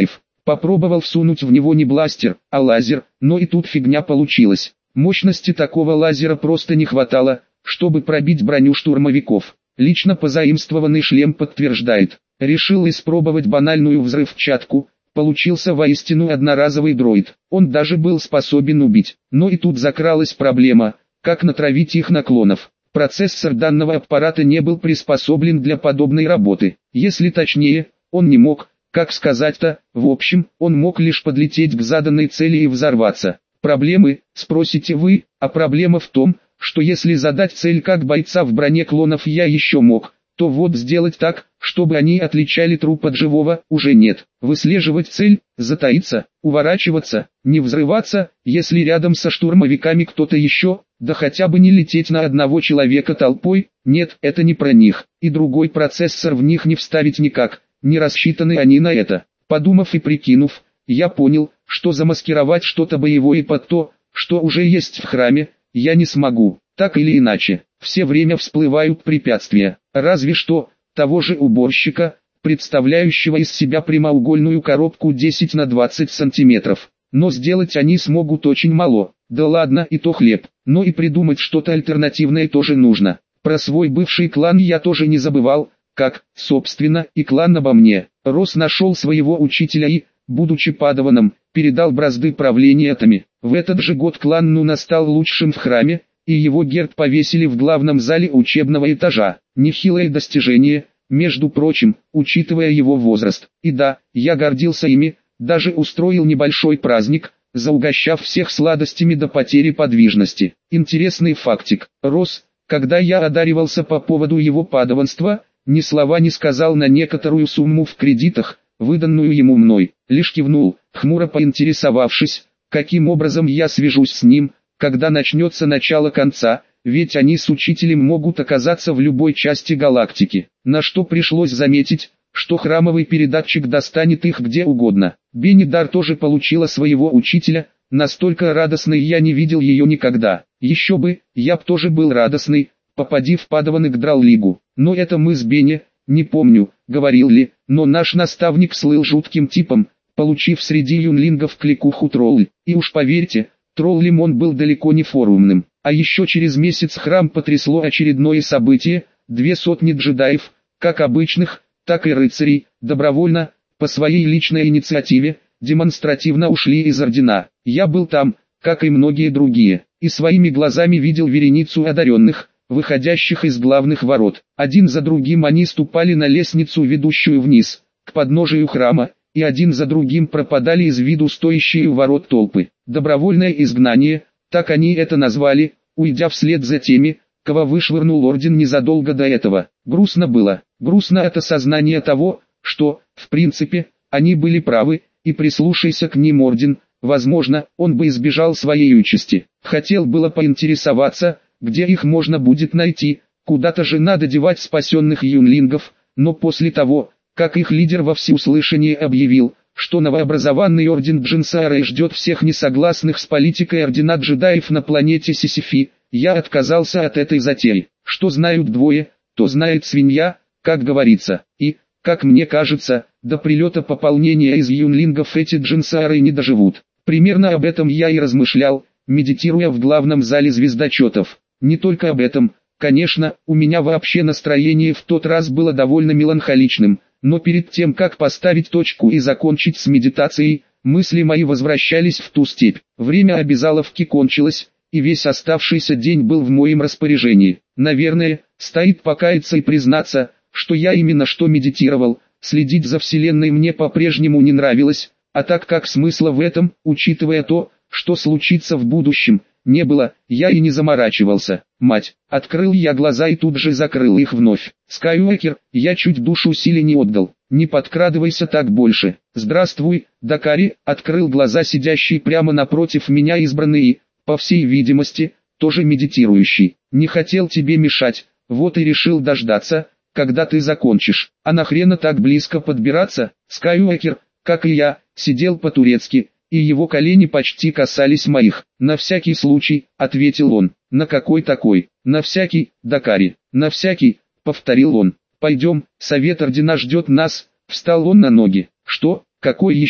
Попробовал всунуть в него не бластер, а лазер, но и тут фигня получилась. Мощности такого лазера просто не хватало, чтобы пробить броню штурмовиков. Лично позаимствованный шлем подтверждает. Решил испробовать банальную взрывчатку. Получился воистину одноразовый дроид. Он даже был способен убить. Но и тут закралась проблема, как натравить их на клонов. Процессор данного аппарата не был приспособлен для подобной работы. Если точнее, он не мог, как сказать-то, в общем, он мог лишь подлететь к заданной цели и взорваться. Проблемы, спросите вы, а проблема в том, что если задать цель как бойца в броне клонов я еще мог, то вот сделать так, чтобы они отличали труп от живого, уже нет. Выслеживать цель, затаиться, уворачиваться, не взрываться, если рядом со штурмовиками кто-то еще, да хотя бы не лететь на одного человека толпой, нет, это не про них, и другой процессор в них не вставить никак, не рассчитаны они на это. Подумав и прикинув, я понял, что замаскировать что-то боевое под то, что уже есть в храме, я не смогу. Так или иначе, все время всплывают препятствия, разве что того же уборщика, представляющего из себя прямоугольную коробку 10 на 20 сантиметров. Но сделать они смогут очень мало, да ладно и то хлеб, но и придумать что-то альтернативное тоже нужно. Про свой бывший клан я тоже не забывал, как, собственно, и клан обо мне. Рос нашел своего учителя и, будучи падаваном, передал бразды правления Томи. В этот же год клан Нуна стал лучшим в храме, и его герб повесили в главном зале учебного этажа. Нехилое достижение, между прочим, учитывая его возраст. И да, я гордился ими, даже устроил небольшой праздник, заугощав всех сладостями до потери подвижности. Интересный фактик. Рос, когда я одаривался по поводу его падаванства, ни слова не сказал на некоторую сумму в кредитах, выданную ему мной, лишь кивнул, хмуро поинтересовавшись, каким образом я свяжусь с ним, когда начнется начало конца, ведь они с учителем могут оказаться в любой части галактики. На что пришлось заметить, что храмовый передатчик достанет их где угодно. Беннидар тоже получила своего учителя, настолько радостной я не видел ее никогда. Еще бы, я б тоже был радостный, попади в падаваны к Драллигу. Но это мы с Бенни, не помню, говорил ли, но наш наставник слыл жутким типом, получив среди юнлингов кликуху тролль. И уж поверьте, троллем он был далеко не форумным. А еще через месяц храм потрясло очередное событие, 200 джедаев, как обычных, так и рыцарей, добровольно, по своей личной инициативе, демонстративно ушли из ордена. Я был там, как и многие другие, и своими глазами видел вереницу одаренных, выходящих из главных ворот. Один за другим они ступали на лестницу, ведущую вниз, к подножию храма, и один за другим пропадали из виду стоящие у ворот толпы. Добровольное изгнание, так они это назвали, уйдя вслед за теми, кого вышвырнул орден незадолго до этого. Грустно было. Грустно это сознание того, что, в принципе, они были правы, и прислушайся к ним орден, возможно, он бы избежал своей участи. Хотел было поинтересоваться, где их можно будет найти, куда-то же надо девать спасенных юнлингов, но после того, как их лидер во всеуслышание объявил, что новообразованный орден Джинсаара ждет всех несогласных с политикой ордена джедаев на планете Сисифи, я отказался от этой затеи. Что знают двое, то знает свинья, как говорится, и, как мне кажется, до прилета пополнения из юнлингов эти Джинсаары не доживут. Примерно об этом я и размышлял, медитируя в главном зале звездочетов. Не только об этом, конечно, у меня вообще настроение в тот раз было довольно меланхоличным, но перед тем как поставить точку и закончить с медитацией, мысли мои возвращались в ту степь. Время обязаловки кончилось, и весь оставшийся день был в моем распоряжении. Наверное, стоит покаяться и признаться, что я именно что медитировал, следить за Вселенной мне по-прежнему не нравилось, а так как смысла в этом, учитывая то, что случится в будущем, не было, я и не заморачивался. Мать, открыл я глаза и тут же закрыл их вновь. Скайуокер, я чуть душу силе не отдал. Не подкрадывайся так больше. Здравствуй, Дакари, открыл глаза сидящий прямо напротив меня избранный и, по всей видимости, тоже медитирующий. Не хотел тебе мешать, вот и решил дождаться, когда ты закончишь. А нахрена так близко подбираться? Скайуокер, как и я, сидел по-турецки, и его колени почти касались моих. «На всякий случай», — ответил он. «На какой такой?» «На всякий, Дакари, на всякий», — повторил он. «Пойдем, совет ордена ждет нас», — встал он на ноги. «Что? Какой еще?»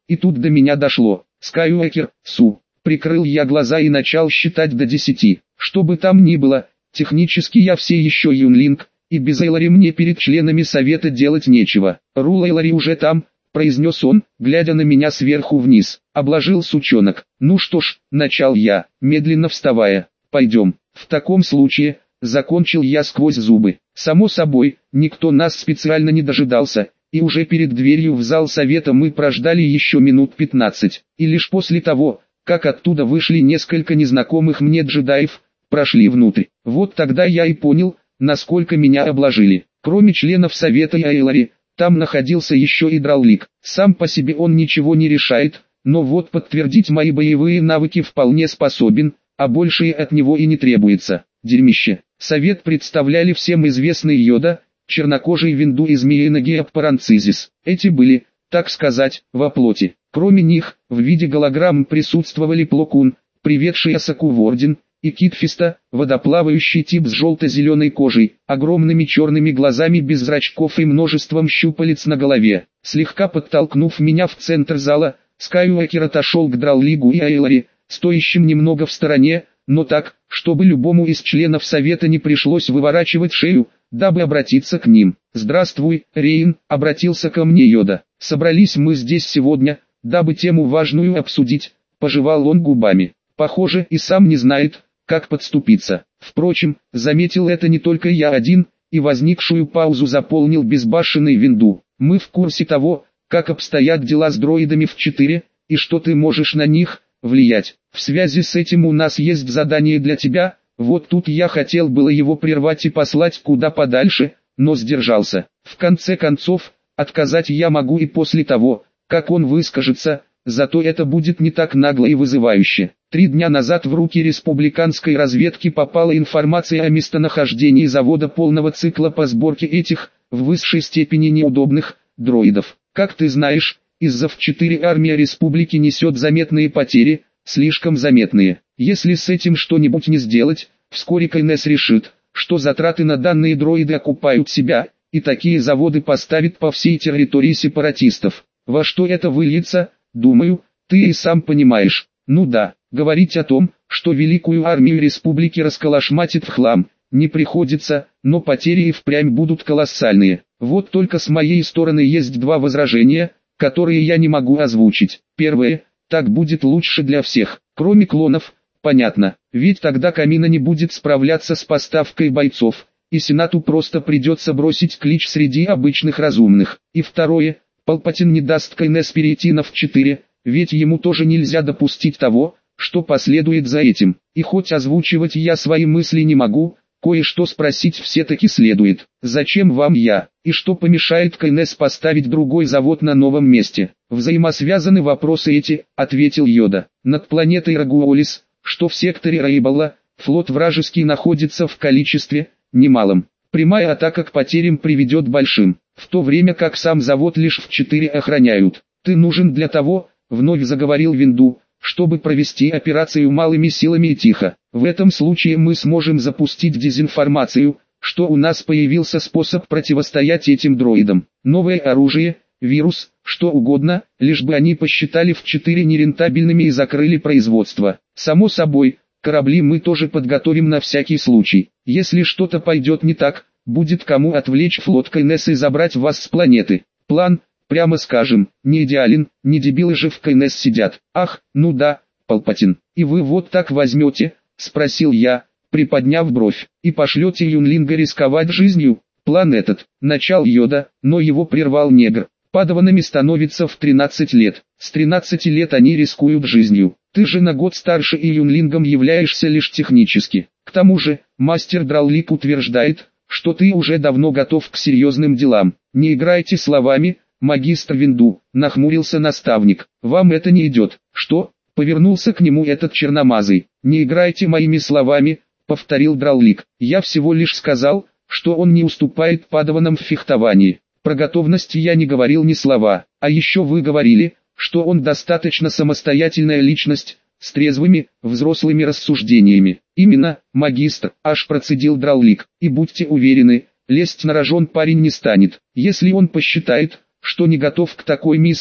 И тут до меня дошло. Скайуокер, Су. Прикрыл я глаза и начал считать до 10. Что бы там ни было, технически я все еще юнлинг, и без Эйлари мне перед членами совета делать нечего. Рул Эйлари уже там, произнес он, глядя на меня сверху вниз. Обложил сучонок. Ну что ж, начал я, медленно вставая. Пойдем. В таком случае, закончил я сквозь зубы. Само собой, никто нас специально не дожидался, и уже перед дверью в зал совета мы прождали еще минут 15. И лишь после того, как оттуда вышли несколько незнакомых мне джедаев, прошли внутрь. Вот тогда я и понял, насколько меня обложили. Кроме членов совета и Эйлари, там находился еще и Драулик. Сам по себе он ничего не решает, но вот подтвердить мои боевые навыки вполне способен, а больше и от него и не требуется. Дерьмище. Совет представляли всем известный Йода, чернокожий Винду и змеиный Паранцизис. Эти были, так сказать, во плоти. Кроме них, в виде голограмм присутствовали Пло Кун, приведший Асаку в орден, и Кит Фиста, водоплавающий тип с желто-зеленой кожей, огромными черными глазами без зрачков и множеством щупалец на голове. Слегка подтолкнув меня в центр зала, Скайуокер отошел к Драулигу и Эйлари, стоящим немного в стороне, но так, чтобы любому из членов совета не пришлось выворачивать шею, дабы обратиться к ним. «Здравствуй, Рейн», — обратился ко мне Йода. «Собрались мы здесь сегодня, дабы тему важную обсудить», — пожевал он губами. Похоже, и сам не знает, как подступиться. Впрочем, заметил это не только я один, и возникшую паузу заполнил безбашенный Винду. «Мы в курсе того, как обстоят дела с дроидами в 4, и что ты можешь на них влиять. В связи с этим у нас есть задание для тебя». Вот тут я хотел было его прервать и послать куда подальше, но сдержался. В конце концов, отказать я могу и после того, как он выскажется, зато это будет не так нагло и вызывающе. 3 дня назад в руки республиканской разведки попала информация о местонахождении завода полного цикла по сборке этих, в высшей степени неудобных, дроидов. Как ты знаешь, из-за в 4 армия республики несет заметные потери, слишком заметные. Если с этим что-нибудь не сделать, вскоре КНС решит, что затраты на данные дроиды окупают себя, и такие заводы поставит по всей территории сепаратистов. Во что это выльется, думаю, ты и сам понимаешь. Ну да, говорить о том, что великую армию республики расколошматит в хлам, не приходится, но потери и впрямь будут колоссальные. Вот только с моей стороны есть 2 возражения, которые я не могу озвучить. Первое, так будет лучше для всех, кроме клонов. Понятно, ведь тогда Камина не будет справляться с поставкой бойцов, и Сенату просто придется бросить клич среди обычных разумных. И второе, Палпатин не даст КНС перейти на В4, ведь ему тоже нельзя допустить того, что последует за этим. И хоть озвучивать я свои мысли не могу, кое-что спросить все-таки следует. Зачем вам я, и что помешает КНС поставить другой завод на новом месте? Взаимосвязаны вопросы эти, ответил Йода. Над планетой Рагуолис, что в секторе Рейбалла, флот вражеский находится в количестве немалом. Прямая атака к потерям приведет большим, в то время как сам завод лишь в 4 охраняют. Ты нужен для того, вновь заговорил Винду, чтобы провести операцию малыми силами и тихо. В этом случае мы сможем запустить дезинформацию, что у нас появился способ противостоять этим дроидам. Новое оружие, вирус, что угодно, лишь бы они посчитали в 4 нерентабельными и закрыли производство. Само собой, корабли мы тоже подготовим на всякий случай. Если что-то пойдет не так, будет кому отвлечь флот КНС и забрать вас с планеты. План, прямо скажем, не идеален, не дебилы же в КНС сидят. Ах, ну да, Палпатин, и вы вот так возьмете, спросил я, приподняв бровь, и пошлете юнлинга рисковать жизнью. План этот, начал Йода, но его прервал негр. Падаванами становится в 13 лет. С 13 лет они рискуют жизнью. Ты же на год старше и юнлингом являешься лишь технически. К тому же, мастер Драулик утверждает, что ты уже давно готов к серьезным делам. Не играйте словами, магистр Винду, нахмурился наставник. Вам это не идет. Что? Повернулся к нему этот черномазый. Не играйте моими словами, повторил Драулик. Я всего лишь сказал, что он не уступает падаванам в фехтовании. Про готовность я не говорил ни слова, а еще вы говорили, что он достаточно самостоятельная личность, с трезвыми, взрослыми рассуждениями. Именно, магистр, аж процедил Драулик, и будьте уверены, лезть на рожон парень не станет. Если он посчитает, что не готов к такой миссии,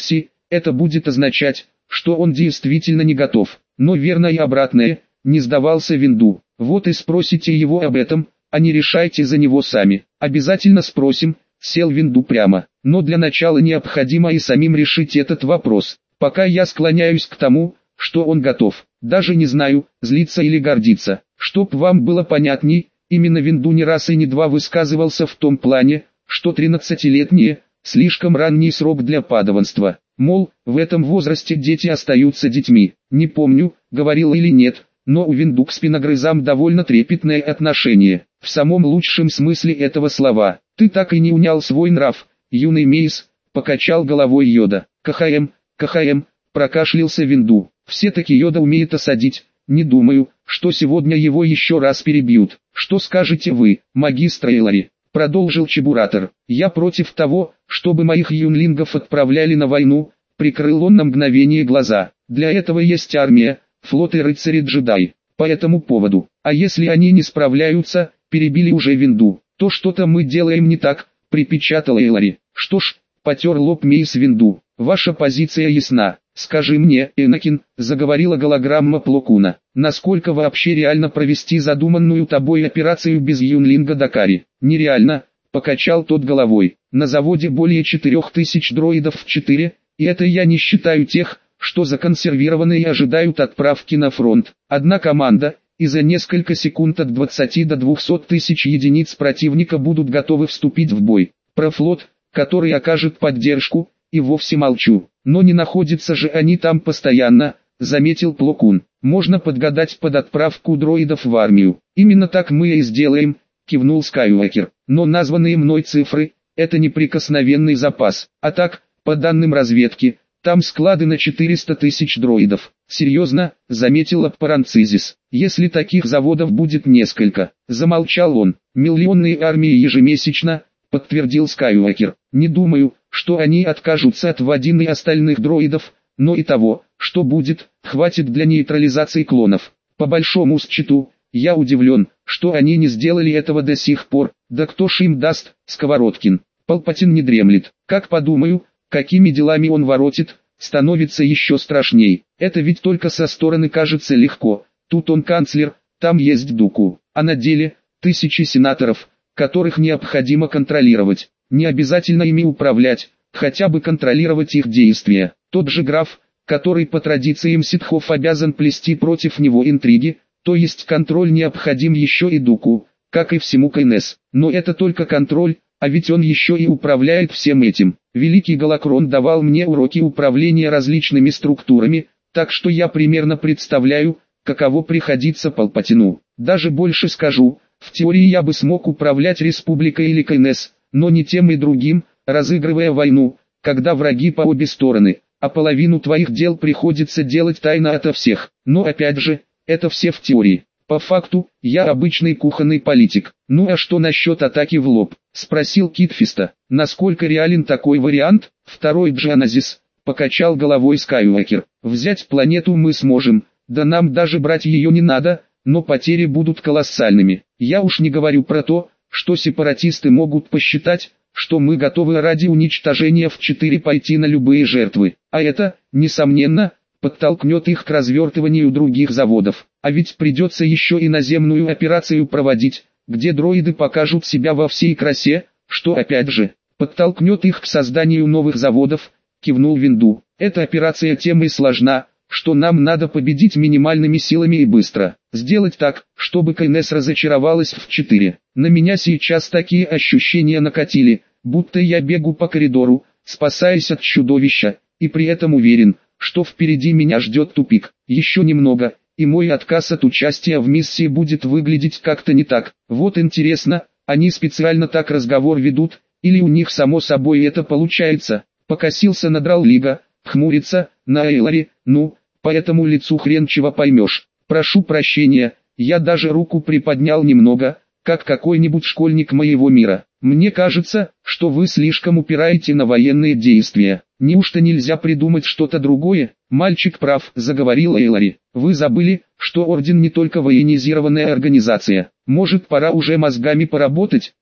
это будет означать, что он действительно не готов. Но верно и обратное, не сдавался Винду. Вот и спросите его об этом, а не решайте за него сами. Обязательно спросим, сел Винду прямо. Но для начала необходимо и самим решить этот вопрос. Пока я склоняюсь к тому, что он готов. Даже не знаю, злиться или гордиться. Чтоб вам было понятней, именно Винду не раз и не два высказывался в том плане, что 13-летние – слишком ранний срок для падаванства. Мол, в этом возрасте дети остаются детьми. Не помню, говорил или нет, но у Винду к спиногрызам довольно трепетное отношение. В самом лучшем смысле этого слова. Ты так и не унял свой нрав, юный Мейс, покачал головой Йода. КХМ, прокашлялся Винду. Все-таки Йода умеет осадить. Не думаю, что сегодня его еще раз перебьют. Что скажете вы, магистр Эйлари? Продолжил Чебуратор. Я против того, чтобы моих юнлингов отправляли на войну, прикрыл он на мгновение глаза. Для этого есть армия, флот и рыцари-джедаи. По этому поводу. А если они не справляются, перебили уже Винду, то что-то мы делаем не так, припечатал Эйлари. Что ж, потер лоб Мейс Винду. Ваша позиция ясна. Скажи мне, Энакин, заговорила голограмма Пло Куна, насколько вообще реально провести задуманную тобой операцию без юнлинга Дакари? Нереально, покачал тот головой. На заводе более 4000 дроидов в 4, и это я не считаю тех, что законсервированы и ожидают отправки на фронт. Одна команда, и за несколько секунд от 20 до 200 тысяч единиц противника будут готовы вступить в бой. Про флот, который окажет поддержку, и вовсе молчу. Но не находятся же они там постоянно, заметил Пло Кун. Можно подгадать под отправку дроидов в армию. Именно так мы и сделаем, кивнул Скайуокер. Но названные мной цифры – это неприкосновенный запас. А так, по данным разведки, там склады на 400 тысяч дроидов. Серьезно, заметил Аппаранцизис. Если таких заводов будет несколько, замолчал он. Миллионные армии ежемесячно, подтвердил Скайуокер. Не думаю, что они откажутся от Вадины и остальных дроидов, но и того, что будет, хватит для нейтрализации клонов. По большому счету, я удивлен, что они не сделали этого до сих пор. Да кто ж им даст, Сковородкин. Палпатин не дремлет. Как подумаю, какими делами он воротит, становится еще страшней. Это ведь только со стороны кажется легко. Тут он канцлер, там есть Дуку, а на деле тысячи сенаторов, которых необходимо контролировать. Не обязательно ими управлять, хотя бы контролировать их действия. Тот же граф, который по традициям ситхов обязан плести против него интриги, то есть контроль необходим еще и Дуку, как и всему КНС. Но это только контроль, а ведь он еще и управляет всем этим. Великий Галакрон давал мне уроки управления различными структурами, так что я примерно представляю, каково приходится Палпатину. Даже больше скажу, в теории я бы смог управлять республикой или КНС, но не тем и другим, разыгрывая войну, когда враги по обе стороны, а половину твоих дел приходится делать тайно ото всех. Но опять же, это все в теории. По факту, я обычный кухонный политик. Ну а что насчет атаки в лоб? Спросил Китфиста. Насколько реален такой вариант? Второй Джаназис, покачал головой Скайуокер. Взять планету мы сможем, да нам даже брать ее не надо, но потери будут колоссальными. Я уж не говорю про то, что сепаратисты могут посчитать, что мы готовы ради уничтожения в 4 пойти на любые жертвы. А это, несомненно, подтолкнет их к развертыванию других заводов. А ведь придется еще и наземную операцию проводить, где дроиды покажут себя во всей красе, что опять же, подтолкнет их к созданию новых заводов, кивнул Винду. Эта операция тем и сложна, что нам надо победить минимальными силами и быстро. Сделать так, чтобы КНС разочаровалась в 4. На меня сейчас такие ощущения накатили, будто я бегу по коридору, спасаясь от чудовища, и при этом уверен, что впереди меня ждет тупик. Еще немного, и мой отказ от участия в миссии будет выглядеть как-то не так. Вот интересно, они специально так разговор ведут, или у них само собой это получается? Покосился на Драллига, хмурится, на Эйлари, ну, по этому лицу хрен чего поймешь. Прошу прощения, я даже руку приподнял немного, как какой-нибудь школьник моего мира. Мне кажется, что вы слишком упираете на военные действия. Неужто нельзя придумать что-то другое? Мальчик прав, заговорил Эйлари. Вы забыли, что Орден не только военизированная организация. Может, пора уже мозгами поработать?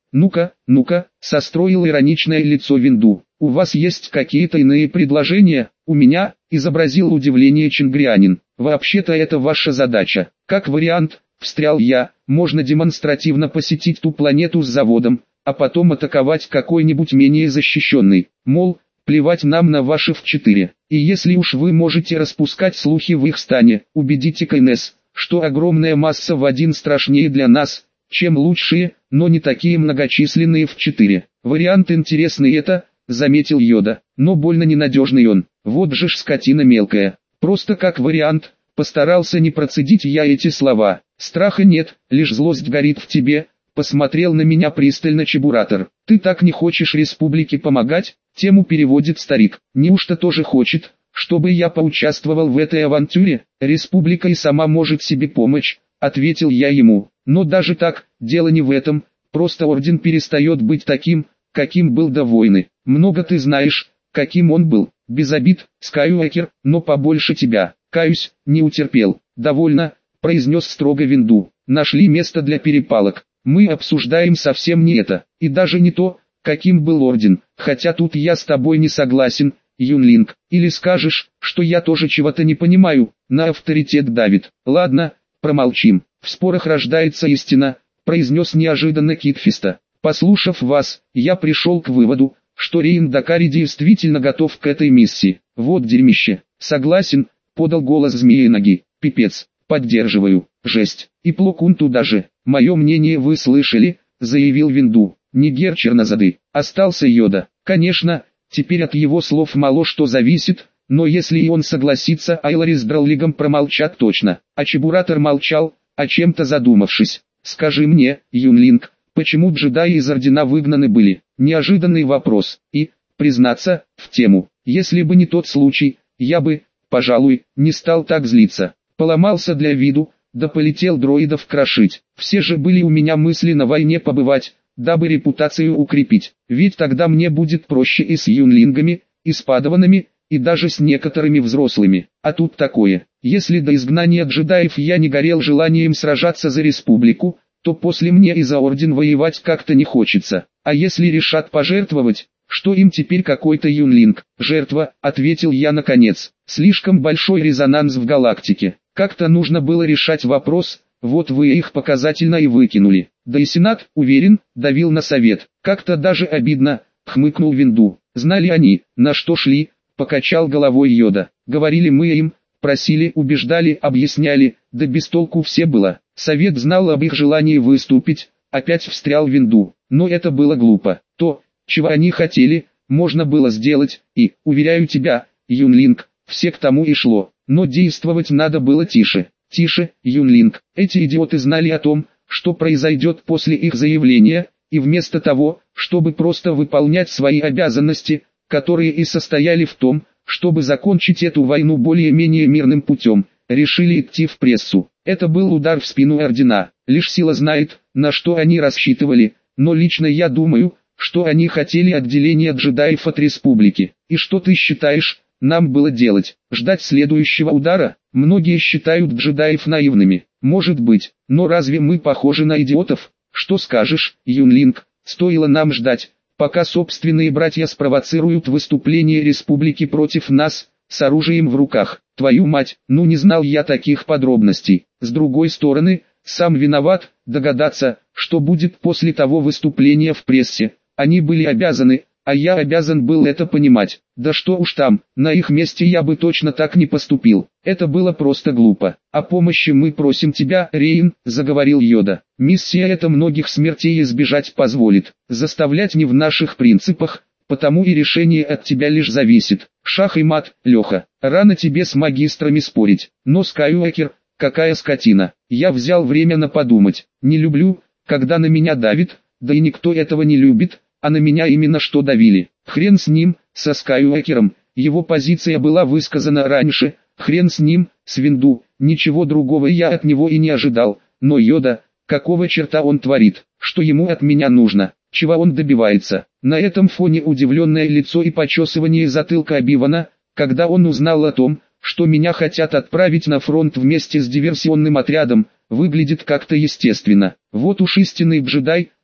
Ну-ка, состроил ироничное лицо Винду. У вас есть какие-то иные предложения? У меня, изобразил удивление чингрианин. Вообще-то это ваша задача. Как вариант, встрял я, можно демонстративно посетить ту планету с заводом, а потом атаковать какой-нибудь менее защищенный. Мол, плевать нам на ваши В4. И если уж вы можете распускать слухи в их стане, убедите КНС, что огромная масса В1 страшнее для нас, чем лучшие, но не такие многочисленные В4. Вариант интересный это, заметил Йода, но больно ненадежный он. Вот же ж скотина мелкая. Просто как вариант, постарался не процедить я эти слова. Страха нет, лишь злость горит в тебе. Посмотрел на меня пристально Чебуратор. Ты так не хочешь республике помогать? Тему переводит старик. Неужто тоже хочет, чтобы я поучаствовал в этой авантюре? Республика и сама может себе помочь, ответил я ему. Но даже так, дело не в этом, просто орден перестает быть таким, каким был до войны. Много ты знаешь, каким он был. Без обид, Скайуокер, но побольше тебя. Каюсь, не утерпел. Довольно, произнес строго Винду. Нашли место для перепалок. Мы обсуждаем совсем не это, и даже не то, каким был орден, хотя тут я с тобой не согласен, Юнлинг. Или скажешь, что я тоже чего-то не понимаю, на авторитет давит. Ладно, промолчим. В спорах рождается истина, произнес неожиданно Китфиста. Послушав вас, я пришел к выводу, что Рейн Дакари действительно готов к этой миссии. Вот дерьмище. Согласен, подал голос Змеиноги. Пипец, поддерживаю. Жесть. И Плокун туда же. Мое мнение вы слышали, заявил Винду. Нигер Чернозады. Остался Йода. Конечно, теперь от его слов мало что зависит, но если и он согласится, Айлари с Драллигом промолчат точно. А Чебуратор молчал, о чем-то задумавшись. Скажи мне, Юнлинг, почему джедаи из Ордена выгнаны были? Неожиданный вопрос. И, признаться, в тему. Если бы не тот случай, я бы, пожалуй, не стал так злиться. Поломался для виду, да полетел дроидов крошить. Все же были у меня мысли на войне побывать, дабы репутацию укрепить. Ведь тогда мне будет проще и с юнлингами, и с падаванами, и даже с некоторыми взрослыми. А тут такое. Если до изгнания джедаев я не горел желанием сражаться за республику, то после мне и за орден воевать как-то не хочется. А если решат пожертвовать, что им теперь какой-то юнлинг? Жертва, ответил я наконец. Слишком большой резонанс в галактике. Как-то нужно было решать вопрос, вот вы их показательно и выкинули. Да и Сенат, уверен, давил на совет. Как-то даже обидно, хмыкнул Винду. Знали они, на что шли, покачал головой Йода. Говорили мы им, просили, убеждали, объясняли, да без толку все было. Совет знал об их желании выступить, опять встрял Винду. Но это было глупо. То, чего они хотели, можно было сделать, и, уверяю тебя, Юнлинг, все к тому и шло. Но действовать надо было тише. Тише, Юнлинг. Эти идиоты знали о том, что произойдет после их заявления, и вместо того, чтобы просто выполнять свои обязанности, которые и состояли в том, чтобы закончить эту войну более-менее мирным путем, решили идти в прессу. Это был удар в спину Ордена. Лишь сила знает, на что они рассчитывали, но лично я думаю, что они хотели отделения джедаев от республики. И что ты считаешь, нам было делать? Ждать следующего удара? Многие считают джедаев наивными. Может быть, но разве мы похожи на идиотов? Что скажешь, Юнлинг? Стоило нам ждать, пока собственные братья спровоцируют выступление республики против нас, с оружием в руках. Твою мать, ну не знал я таких подробностей. С другой стороны, сам виноват, догадаться, что будет после того выступления в прессе. Они были обязаны, а я обязан был это понимать. Да что уж там, на их месте я бы точно так не поступил. Это было просто глупо. О помощи мы просим тебя, Рейн, заговорил Йода. Миссия эта многих смертей избежать позволит. Заставлять не в наших принципах, потому и решение от тебя лишь зависит. Шах и мат, Леха. Рано тебе с магистрами спорить. Но Скайуокер, какая скотина. Я взял время на подумать. Не люблю, когда на меня давит, да и никто этого не любит. А на меня именно что давили. Хрен с ним, со Скайуокером, его позиция была высказана раньше, хрен с ним, с Винду, ничего другого я от него и не ожидал. Но Йода, какого черта он творит, что ему от меня нужно, чего он добивается? На этом фоне удивленное лицо и почесывание затылка Оби-Вана, когда он узнал о том, что меня хотят отправить на фронт вместе с диверсионным отрядом, выглядит как-то естественно. Вот уж истинный джедай,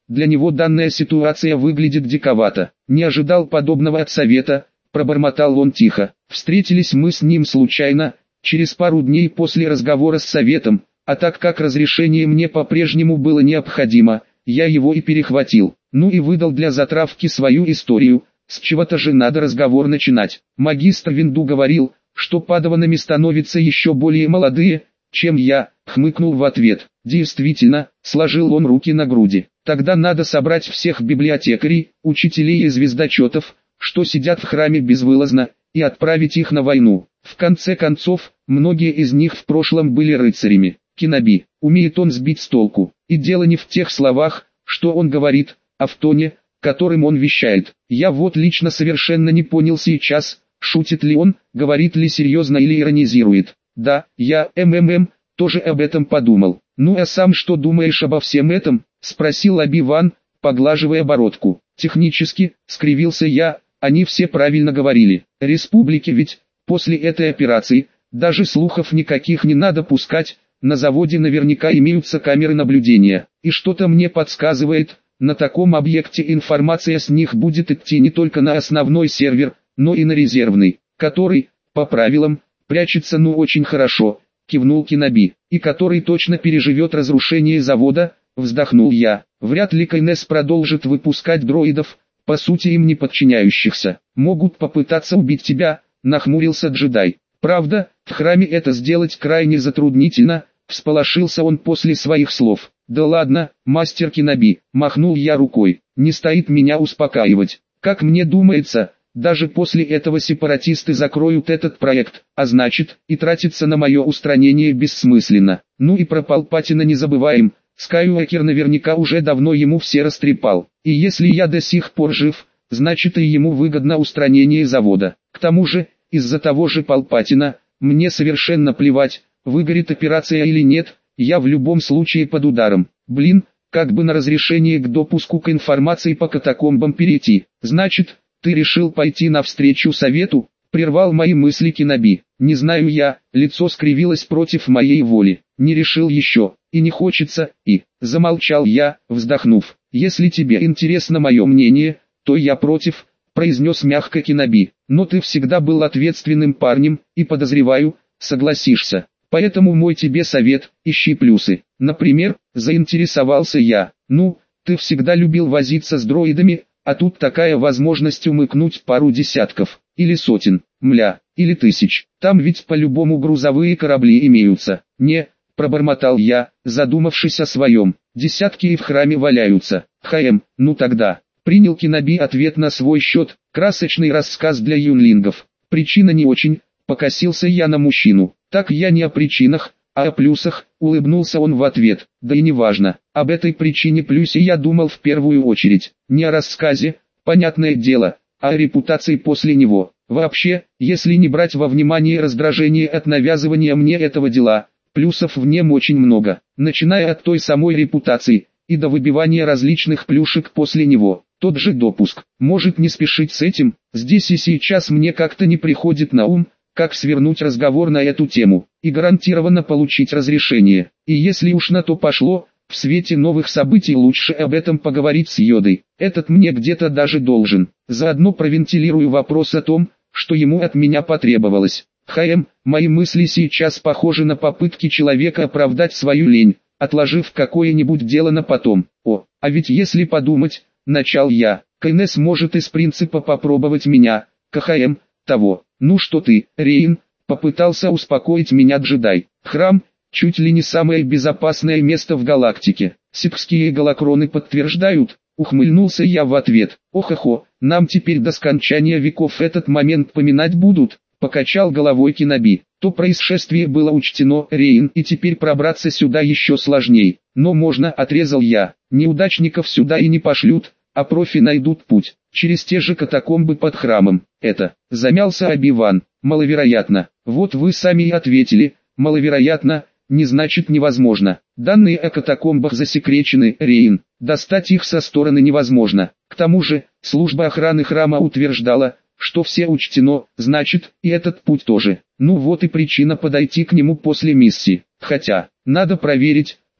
для него данная ситуация выглядит диковато. Не ожидал подобного от совета, пробормотал он тихо. Встретились мы с ним случайно, через пару дней после разговора с советом, а так как разрешение мне по-прежнему было необходимо, я его и перехватил. Ну и выдал для затравки свою историю, с чего-то же надо разговор начинать. Магистр Винду говорил, что падаванами становятся еще более молодые, чем я, хмыкнул в ответ. Действительно, сложил он руки на груди. Тогда надо собрать всех библиотекарей, учителей и звездочетов, что сидят в храме безвылазно, и отправить их на войну. В конце концов, многие из них в прошлом были рыцарями. Киноби, умеет он сбить с толку. И дело не в тех словах, что он говорит, а в тоне, которым он вещает. Я вот лично совершенно не понял сейчас, шутит ли он, говорит ли серьезно или иронизирует. Да, я, тоже об этом подумал. Ну а сам что думаешь обо всем этом? Спросил Оби-Ван, поглаживая бородку. Технически, скривился я, они все правильно говорили. Республике ведь, после этой операции, даже слухов никаких не надо пускать, на заводе наверняка имеются камеры наблюдения. И что-то мне подсказывает, на таком объекте информация с них будет идти не только на основной сервер, но и на резервный, который, по правилам, прячется ну очень хорошо, кивнул Киноби, и который точно переживет разрушение завода, вздохнул я. Вряд ли КНС продолжит выпускать дроидов, по сути им не подчиняющихся. Могут попытаться убить тебя, нахмурился джедай. Правда, в храме это сделать крайне затруднительно, всполошился он после своих слов. Да ладно, мастер Киноби, махнул я рукой, не стоит меня успокаивать. Как мне думается, даже после этого сепаратисты закроют этот проект, а значит, и тратиться на мое устранение бессмысленно. Ну и про Палпатина не забываем, Скайуокер наверняка уже давно ему все растрепал. И если я до сих пор жив, значит и ему выгодно устранение завода. К тому же, из-за того же Палпатина, мне совершенно плевать, выгорит операция или нет, я в любом случае под ударом. Блин, как бы на разрешение к допуску к информации по катакомбам перейти. Значит, ты решил пойти навстречу совету? Прервал мои мысли Киноби. Не знаю я, лицо скривилось против моей воли. Не решил еще, и не хочется, и... Замолчал я, вздохнув. Если тебе интересно мое мнение, то я против, произнес мягко Киноби. Но ты всегда был ответственным парнем, и подозреваю, согласишься. Поэтому мой тебе совет, ищи плюсы. Например, заинтересовался я. Ну, ты всегда любил возиться с дроидами, а тут такая возможность умыкнуть пару десятков, или сотен, или тысяч. Там ведь по-любому грузовые корабли имеются. Не, пробормотал я, задумавшись о своем. Десятки и в храме валяются. Ну тогда. Принял Киноби ответ на свой счет, красочный рассказ для юнлингов. Причина не очень, покосился я на мужчину. Так я не о причинах, а о плюсах, улыбнулся он в ответ. Да и не важно, об этой причине плюсе я думал в первую очередь. Не о рассказе, понятное дело, а о репутации после него. Вообще, если не брать во внимание раздражение от навязывания мне этого дела, плюсов в нем очень много, начиная от той самой репутации, и до выбивания различных плюшек после него. Тот же допуск. Может не спешить с этим, здесь и сейчас мне как-то не приходит на ум, как свернуть разговор на эту тему, и гарантированно получить разрешение. И если уж на то пошло, в свете новых событий лучше об этом поговорить с Йодой. Этот мне где-то даже должен. Заодно провентилирую вопрос о том, что ему от меня потребовалось. Мои мысли сейчас похожи на попытки человека оправдать свою лень, отложив какое-нибудь дело на потом. А ведь если подумать, начал я, КНС может из принципа попробовать меня, того. Ну что ты, Рейн, попытался успокоить меня джедай. Храм, чуть ли не самое безопасное место в галактике. Ситхские голокроны подтверждают, ухмыльнулся я в ответ. Ох-охо, нам теперь до скончания веков этот момент поминать будут, покачал головой Киноби. То происшествие было учтено, Рейн, и теперь пробраться сюда еще сложней. Но можно, отрезал я, неудачников сюда и не пошлют, а профи найдут путь, через те же катакомбы под храмом. Это, замялся Оби-Ван, маловероятно. Вот вы сами и ответили, маловероятно, не значит невозможно. Данные о катакомбах засекречены, Рейн, достать их со стороны невозможно. К тому же, служба охраны храма утверждала, что все учтено, значит, и этот путь тоже. Ну вот и причина подойти к нему после миссии. Хотя, надо проверить,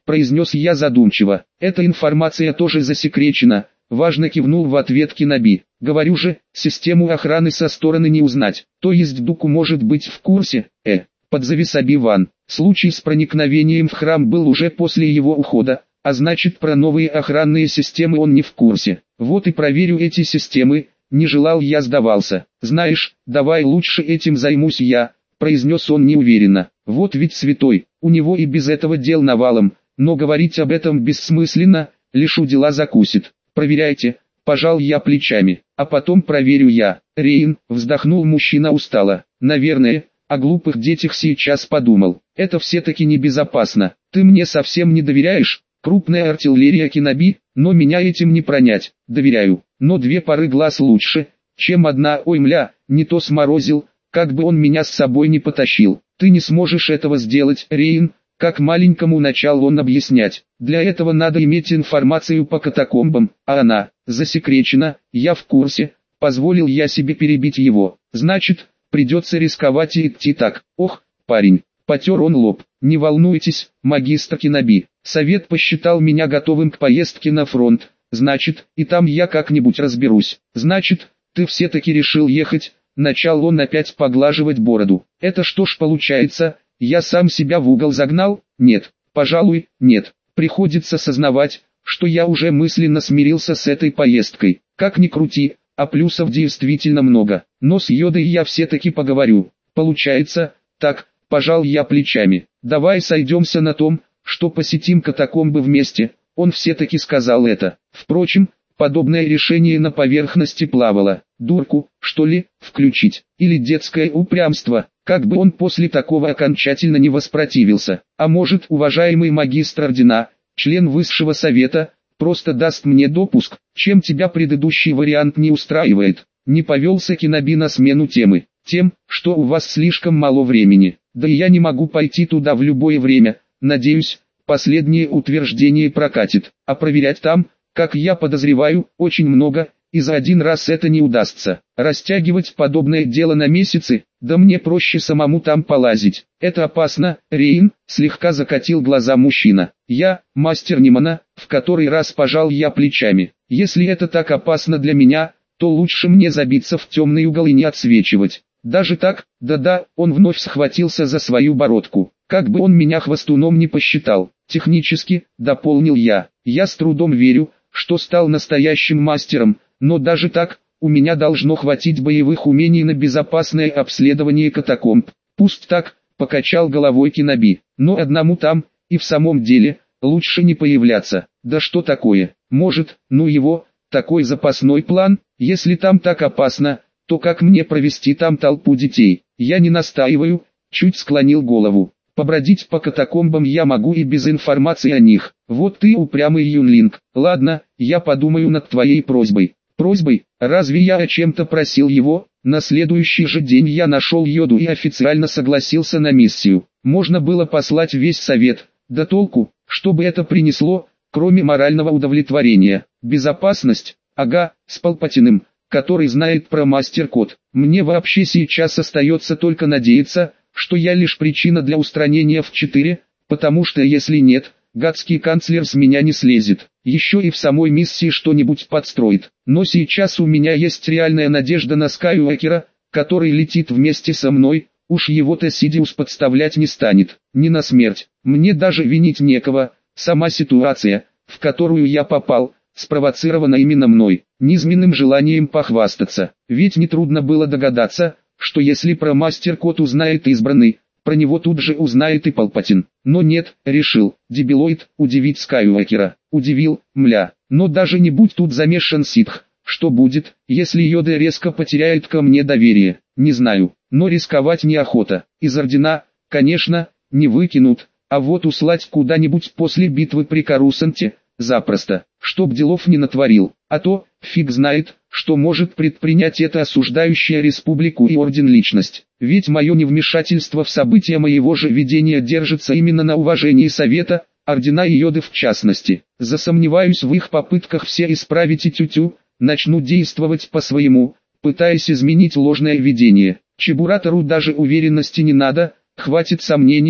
произнес я задумчиво. Эта информация тоже засекречена, важно кивнул в ответ Киноби. Говорю же, систему охраны со стороны не узнать, то есть Дуку может быть в курсе, подзавис Оби-Ван. Случай с проникновением в храм был уже после его ухода, а значит про новые охранные системы он не в курсе. Вот и проверю эти системы, не желал я сдавался. Знаешь, давай лучше этим займусь я, произнес он неуверенно. Вот ведь святой, у него и без этого дел навалом, но говорить об этом бессмысленно, лишь у дела закусит. Проверяйте, пожал я плечами, а потом проверю я. Рейн, вздохнул мужчина устало. Наверное, о глупых детях сейчас подумал. Это все-таки небезопасно. Ты мне совсем не доверяешь? Крупная артиллерия Киноби, но меня этим не пронять. Доверяю, но 2 пары глаз лучше, чем одна. Ой, мля, не то сморозил, как бы он меня с собой не потащил. Ты не сможешь этого сделать, Рейн. Как маленькому начал он объяснять. Для этого надо иметь информацию по катакомбам, а она засекречена. Я в курсе. Позволил я себе перебить его. Значит, придется рисковать и идти так. Ох, парень, потер он лоб. Не волнуйтесь, магистр Киноби. Совет посчитал меня готовым к поездке на фронт. Значит, и там я как-нибудь разберусь. Значит, ты все-таки решил ехать. Начал он опять поглаживать бороду. Это что ж получается, я сам себя в угол загнал? Нет, пожалуй, нет. Приходится сознавать, что я уже мысленно смирился с этой поездкой. Как ни крути, а плюсов действительно много. Но с Йодой я все-таки поговорю. Получается, так, пожал я плечами. Давай сойдемся на том, что посетим катакомбы вместе. Он все-таки сказал это. Впрочем, подобное решение на поверхности плавало. Дурку, что ли, включить? Или детское упрямство? Как бы он после такого окончательно не воспротивился. А может, уважаемый магистр ордена, член высшего совета, просто даст мне допуск, чем тебя предыдущий вариант не устраивает. Не повелся Киноби на смену темы. Тем, что у вас слишком мало времени. Да и я не могу пойти туда в любое время. Надеюсь, последнее утверждение прокатит. А проверять там, как я подозреваю, очень много, и за один раз это не удастся. Растягивать подобное дело на месяцы, да мне проще самому там полазить. Это опасно, Рейн, слегка закатил глаза мужчина. Я, мастер Нимана, в который раз пожал я плечами. Если это так опасно для меня, то лучше мне забиться в темный угол и не отсвечивать. Даже так, да-да, он вновь схватился за свою бородку. Как бы он меня хвостуном не посчитал. Технически, дополнил я с трудом верю, что стал настоящим мастером, но даже так, у меня должно хватить боевых умений на безопасное обследование катакомб. Пусть так, покачал головой Киноби, но одному там, и в самом деле, лучше не появляться. Да что такое, может, ну его, такой запасной план, если там так опасно, то как мне провести там толпу детей? Я не настаиваю, чуть склонил голову. Побродить по катакомбам я могу и без информации о них. Вот ты упрямый юнлинг. Ладно, я подумаю над твоей просьбой. Просьбой? Разве я о чем-то просил его? На следующий же день я нашел Йоду и официально согласился на миссию. Можно было послать весь совет. Да толку, чтобы это принесло, кроме морального удовлетворения. Безопасность? Ага, с Палпатиным, который знает про мастер-код. Мне вообще сейчас остается только надеяться, что я лишь причина для устранения в 4, потому что если нет, гадский канцлер с меня не слезет, еще и в самой миссии что-нибудь подстроит. Но сейчас у меня есть реальная надежда на Скайуокера, который летит вместе со мной, уж его-то Сидиус подставлять не станет, не на смерть. Мне даже винить некого, сама ситуация, в которую я попал, спровоцирована именно мной, низменным желанием похвастаться. Ведь нетрудно было догадаться, что если про мастер-код узнает избранный, про него тут же узнает и Палпатин. Но нет, решил, дебилоид, удивить Скайуокера. Удивил, мля. Но даже не будь тут замешан ситх, что будет, если Йода резко потеряет ко мне доверие, не знаю, но рисковать неохота. Из ордена, конечно, не выкинут, а вот услать куда-нибудь после битвы при Карусанте, запросто, чтоб делов не натворил, а то, фиг знает, что может предпринять эта осуждающая республику и орден личность. Ведь мое невмешательство в события моего же видения держится именно на уважении совета, ордена и Йоды в частности. Засомневаюсь в их попытках все исправить и тю-тю, начну действовать по-своему, пытаясь изменить ложное видение. Чебуратору даже уверенности не надо, хватит сомнения,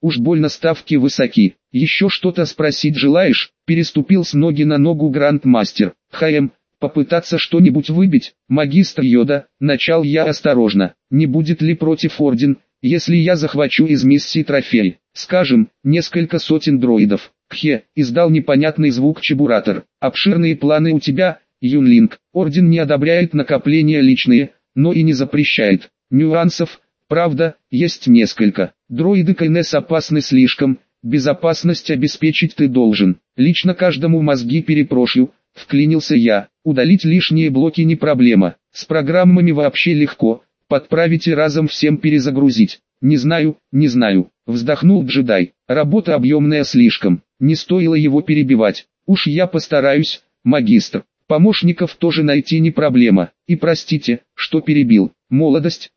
уж больно ставки высоки. Еще что-то спросить желаешь? Переступил с ноги на ногу грандмастер. Попытаться что-нибудь выбить? Магистр Йода, начал я осторожно. Не будет ли против орден, если я захвачу из миссии трофей? Скажем, несколько сотен дроидов. Издал непонятный звук чебуратор. Обширные планы у тебя, Юнлинг. Орден не одобряет накопления личные, но и не запрещает. Нюансов, правда, есть несколько. Дроиды КНС опасны слишком, безопасность обеспечить ты должен. Лично каждому мозги перепрошью, вклинился я. Удалить лишние блоки не проблема. С программами вообще легко, подправить и разом всем перезагрузить. Не знаю, вздохнул джедай. Работа объемная слишком, не стоило его перебивать. Уж я постараюсь, магистр. Помощников тоже найти не проблема. И простите, что перебил. Молодость,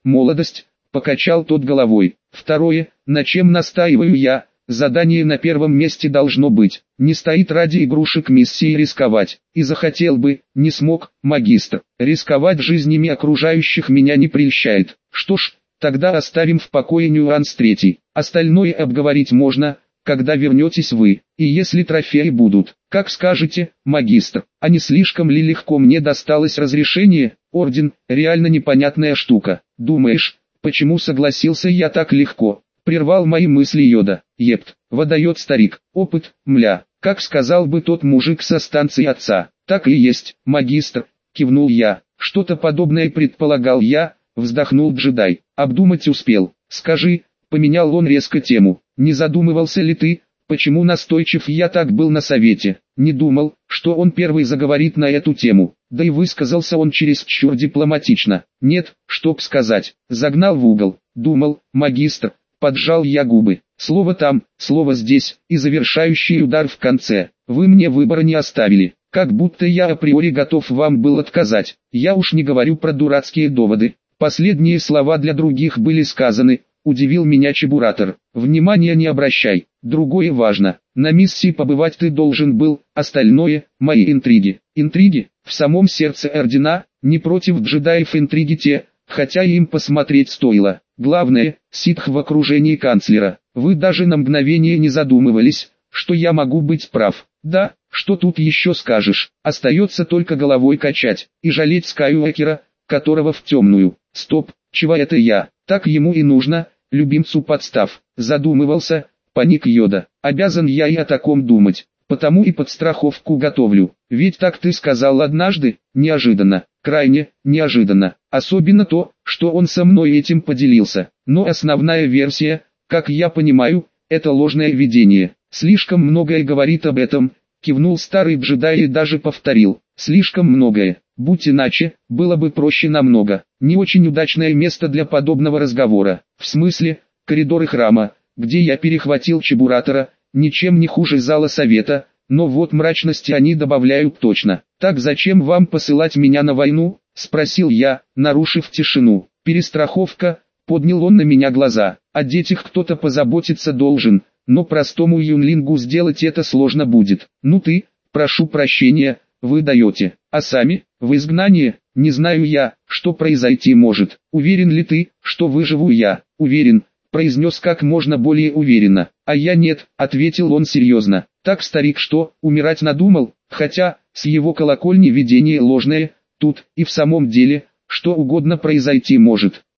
покачал тот головой. Второе, на чем настаиваю я, задание на первом месте должно быть. Не стоит ради игрушек миссии рисковать. И захотел бы, не смог, магистр. Рисковать жизнями окружающих меня не прельщает. Что ж, тогда оставим в покое нюанс третий. Остальное обговорить можно, когда вернетесь вы, и если трофеи будут. Как скажете, магистр. А не слишком ли легко мне досталось разрешение? Орден, реально непонятная штука. Думаешь, почему согласился я так легко? Прервал мои мысли Йода. Епт, выдает старик. Опыт, мля, как сказал бы тот мужик со станции отца. Так и есть, магистр, кивнул я. Что-то подобное предполагал я, вздохнул джедай. Обдумать успел. Скажи, поменял он резко тему. Не задумывался ли ты, почему настойчив я так был на совете? Не думал, что он первый заговорит на эту тему. Да и высказался он чересчур дипломатично. Нет, чтоб сказать, загнал в угол. Думал, магистр, поджал я губы. Слово там, слово здесь, и завершающий удар в конце. Вы мне выбора не оставили. Как будто я априори готов вам был отказать. Я уж не говорю про дурацкие доводы. Последние слова для других были сказаны. Удивил меня чебуратор. Внимания не обращай, другое важно. На миссии побывать ты должен был, остальное – мои интриги. Интриги? В самом сердце ордена, не против джедаев интриги те, хотя им посмотреть стоило. Главное, ситх в окружении канцлера. Вы даже на мгновение не задумывались, что я могу быть прав. Да, что тут еще скажешь? Остается только головой качать и жалеть Скайуокера, которого в темную. Стоп, чего это я? Так ему и нужно, любимцу подстав. Задумывался, паник Йода. Обязан я и о таком думать, потому и подстраховку готовлю. Ведь так ты сказал однажды, неожиданно, крайне неожиданно. Особенно то, что он со мной этим поделился. Но основная версия, как я понимаю, это ложное видение. Слишком многое говорит об этом, кивнул старый джедай и даже повторил. Слишком многое. Будь иначе, было бы проще намного. Не очень удачное место для подобного разговора. В смысле, коридоры храма, где я перехватил чебуратора, ничем не хуже зала совета, но вот мрачности они добавляют точно. Так зачем вам посылать меня на войну? Спросил я, нарушив тишину. Перестраховка, поднял он на меня глаза. О детях кто-то позаботиться должен, но простому юнлингу сделать это сложно будет. Ну ты, прошу прощения, вы даете, а сами, в изгнание, не знаю я, что произойти может. Уверен ли ты, что выживу я? Уверен, произнес как можно более уверенно. А я нет, ответил он серьезно. Так старик что, умирать надумал? Хотя, с его колокольни видение ложное, тут и в самом деле, что угодно произойти может.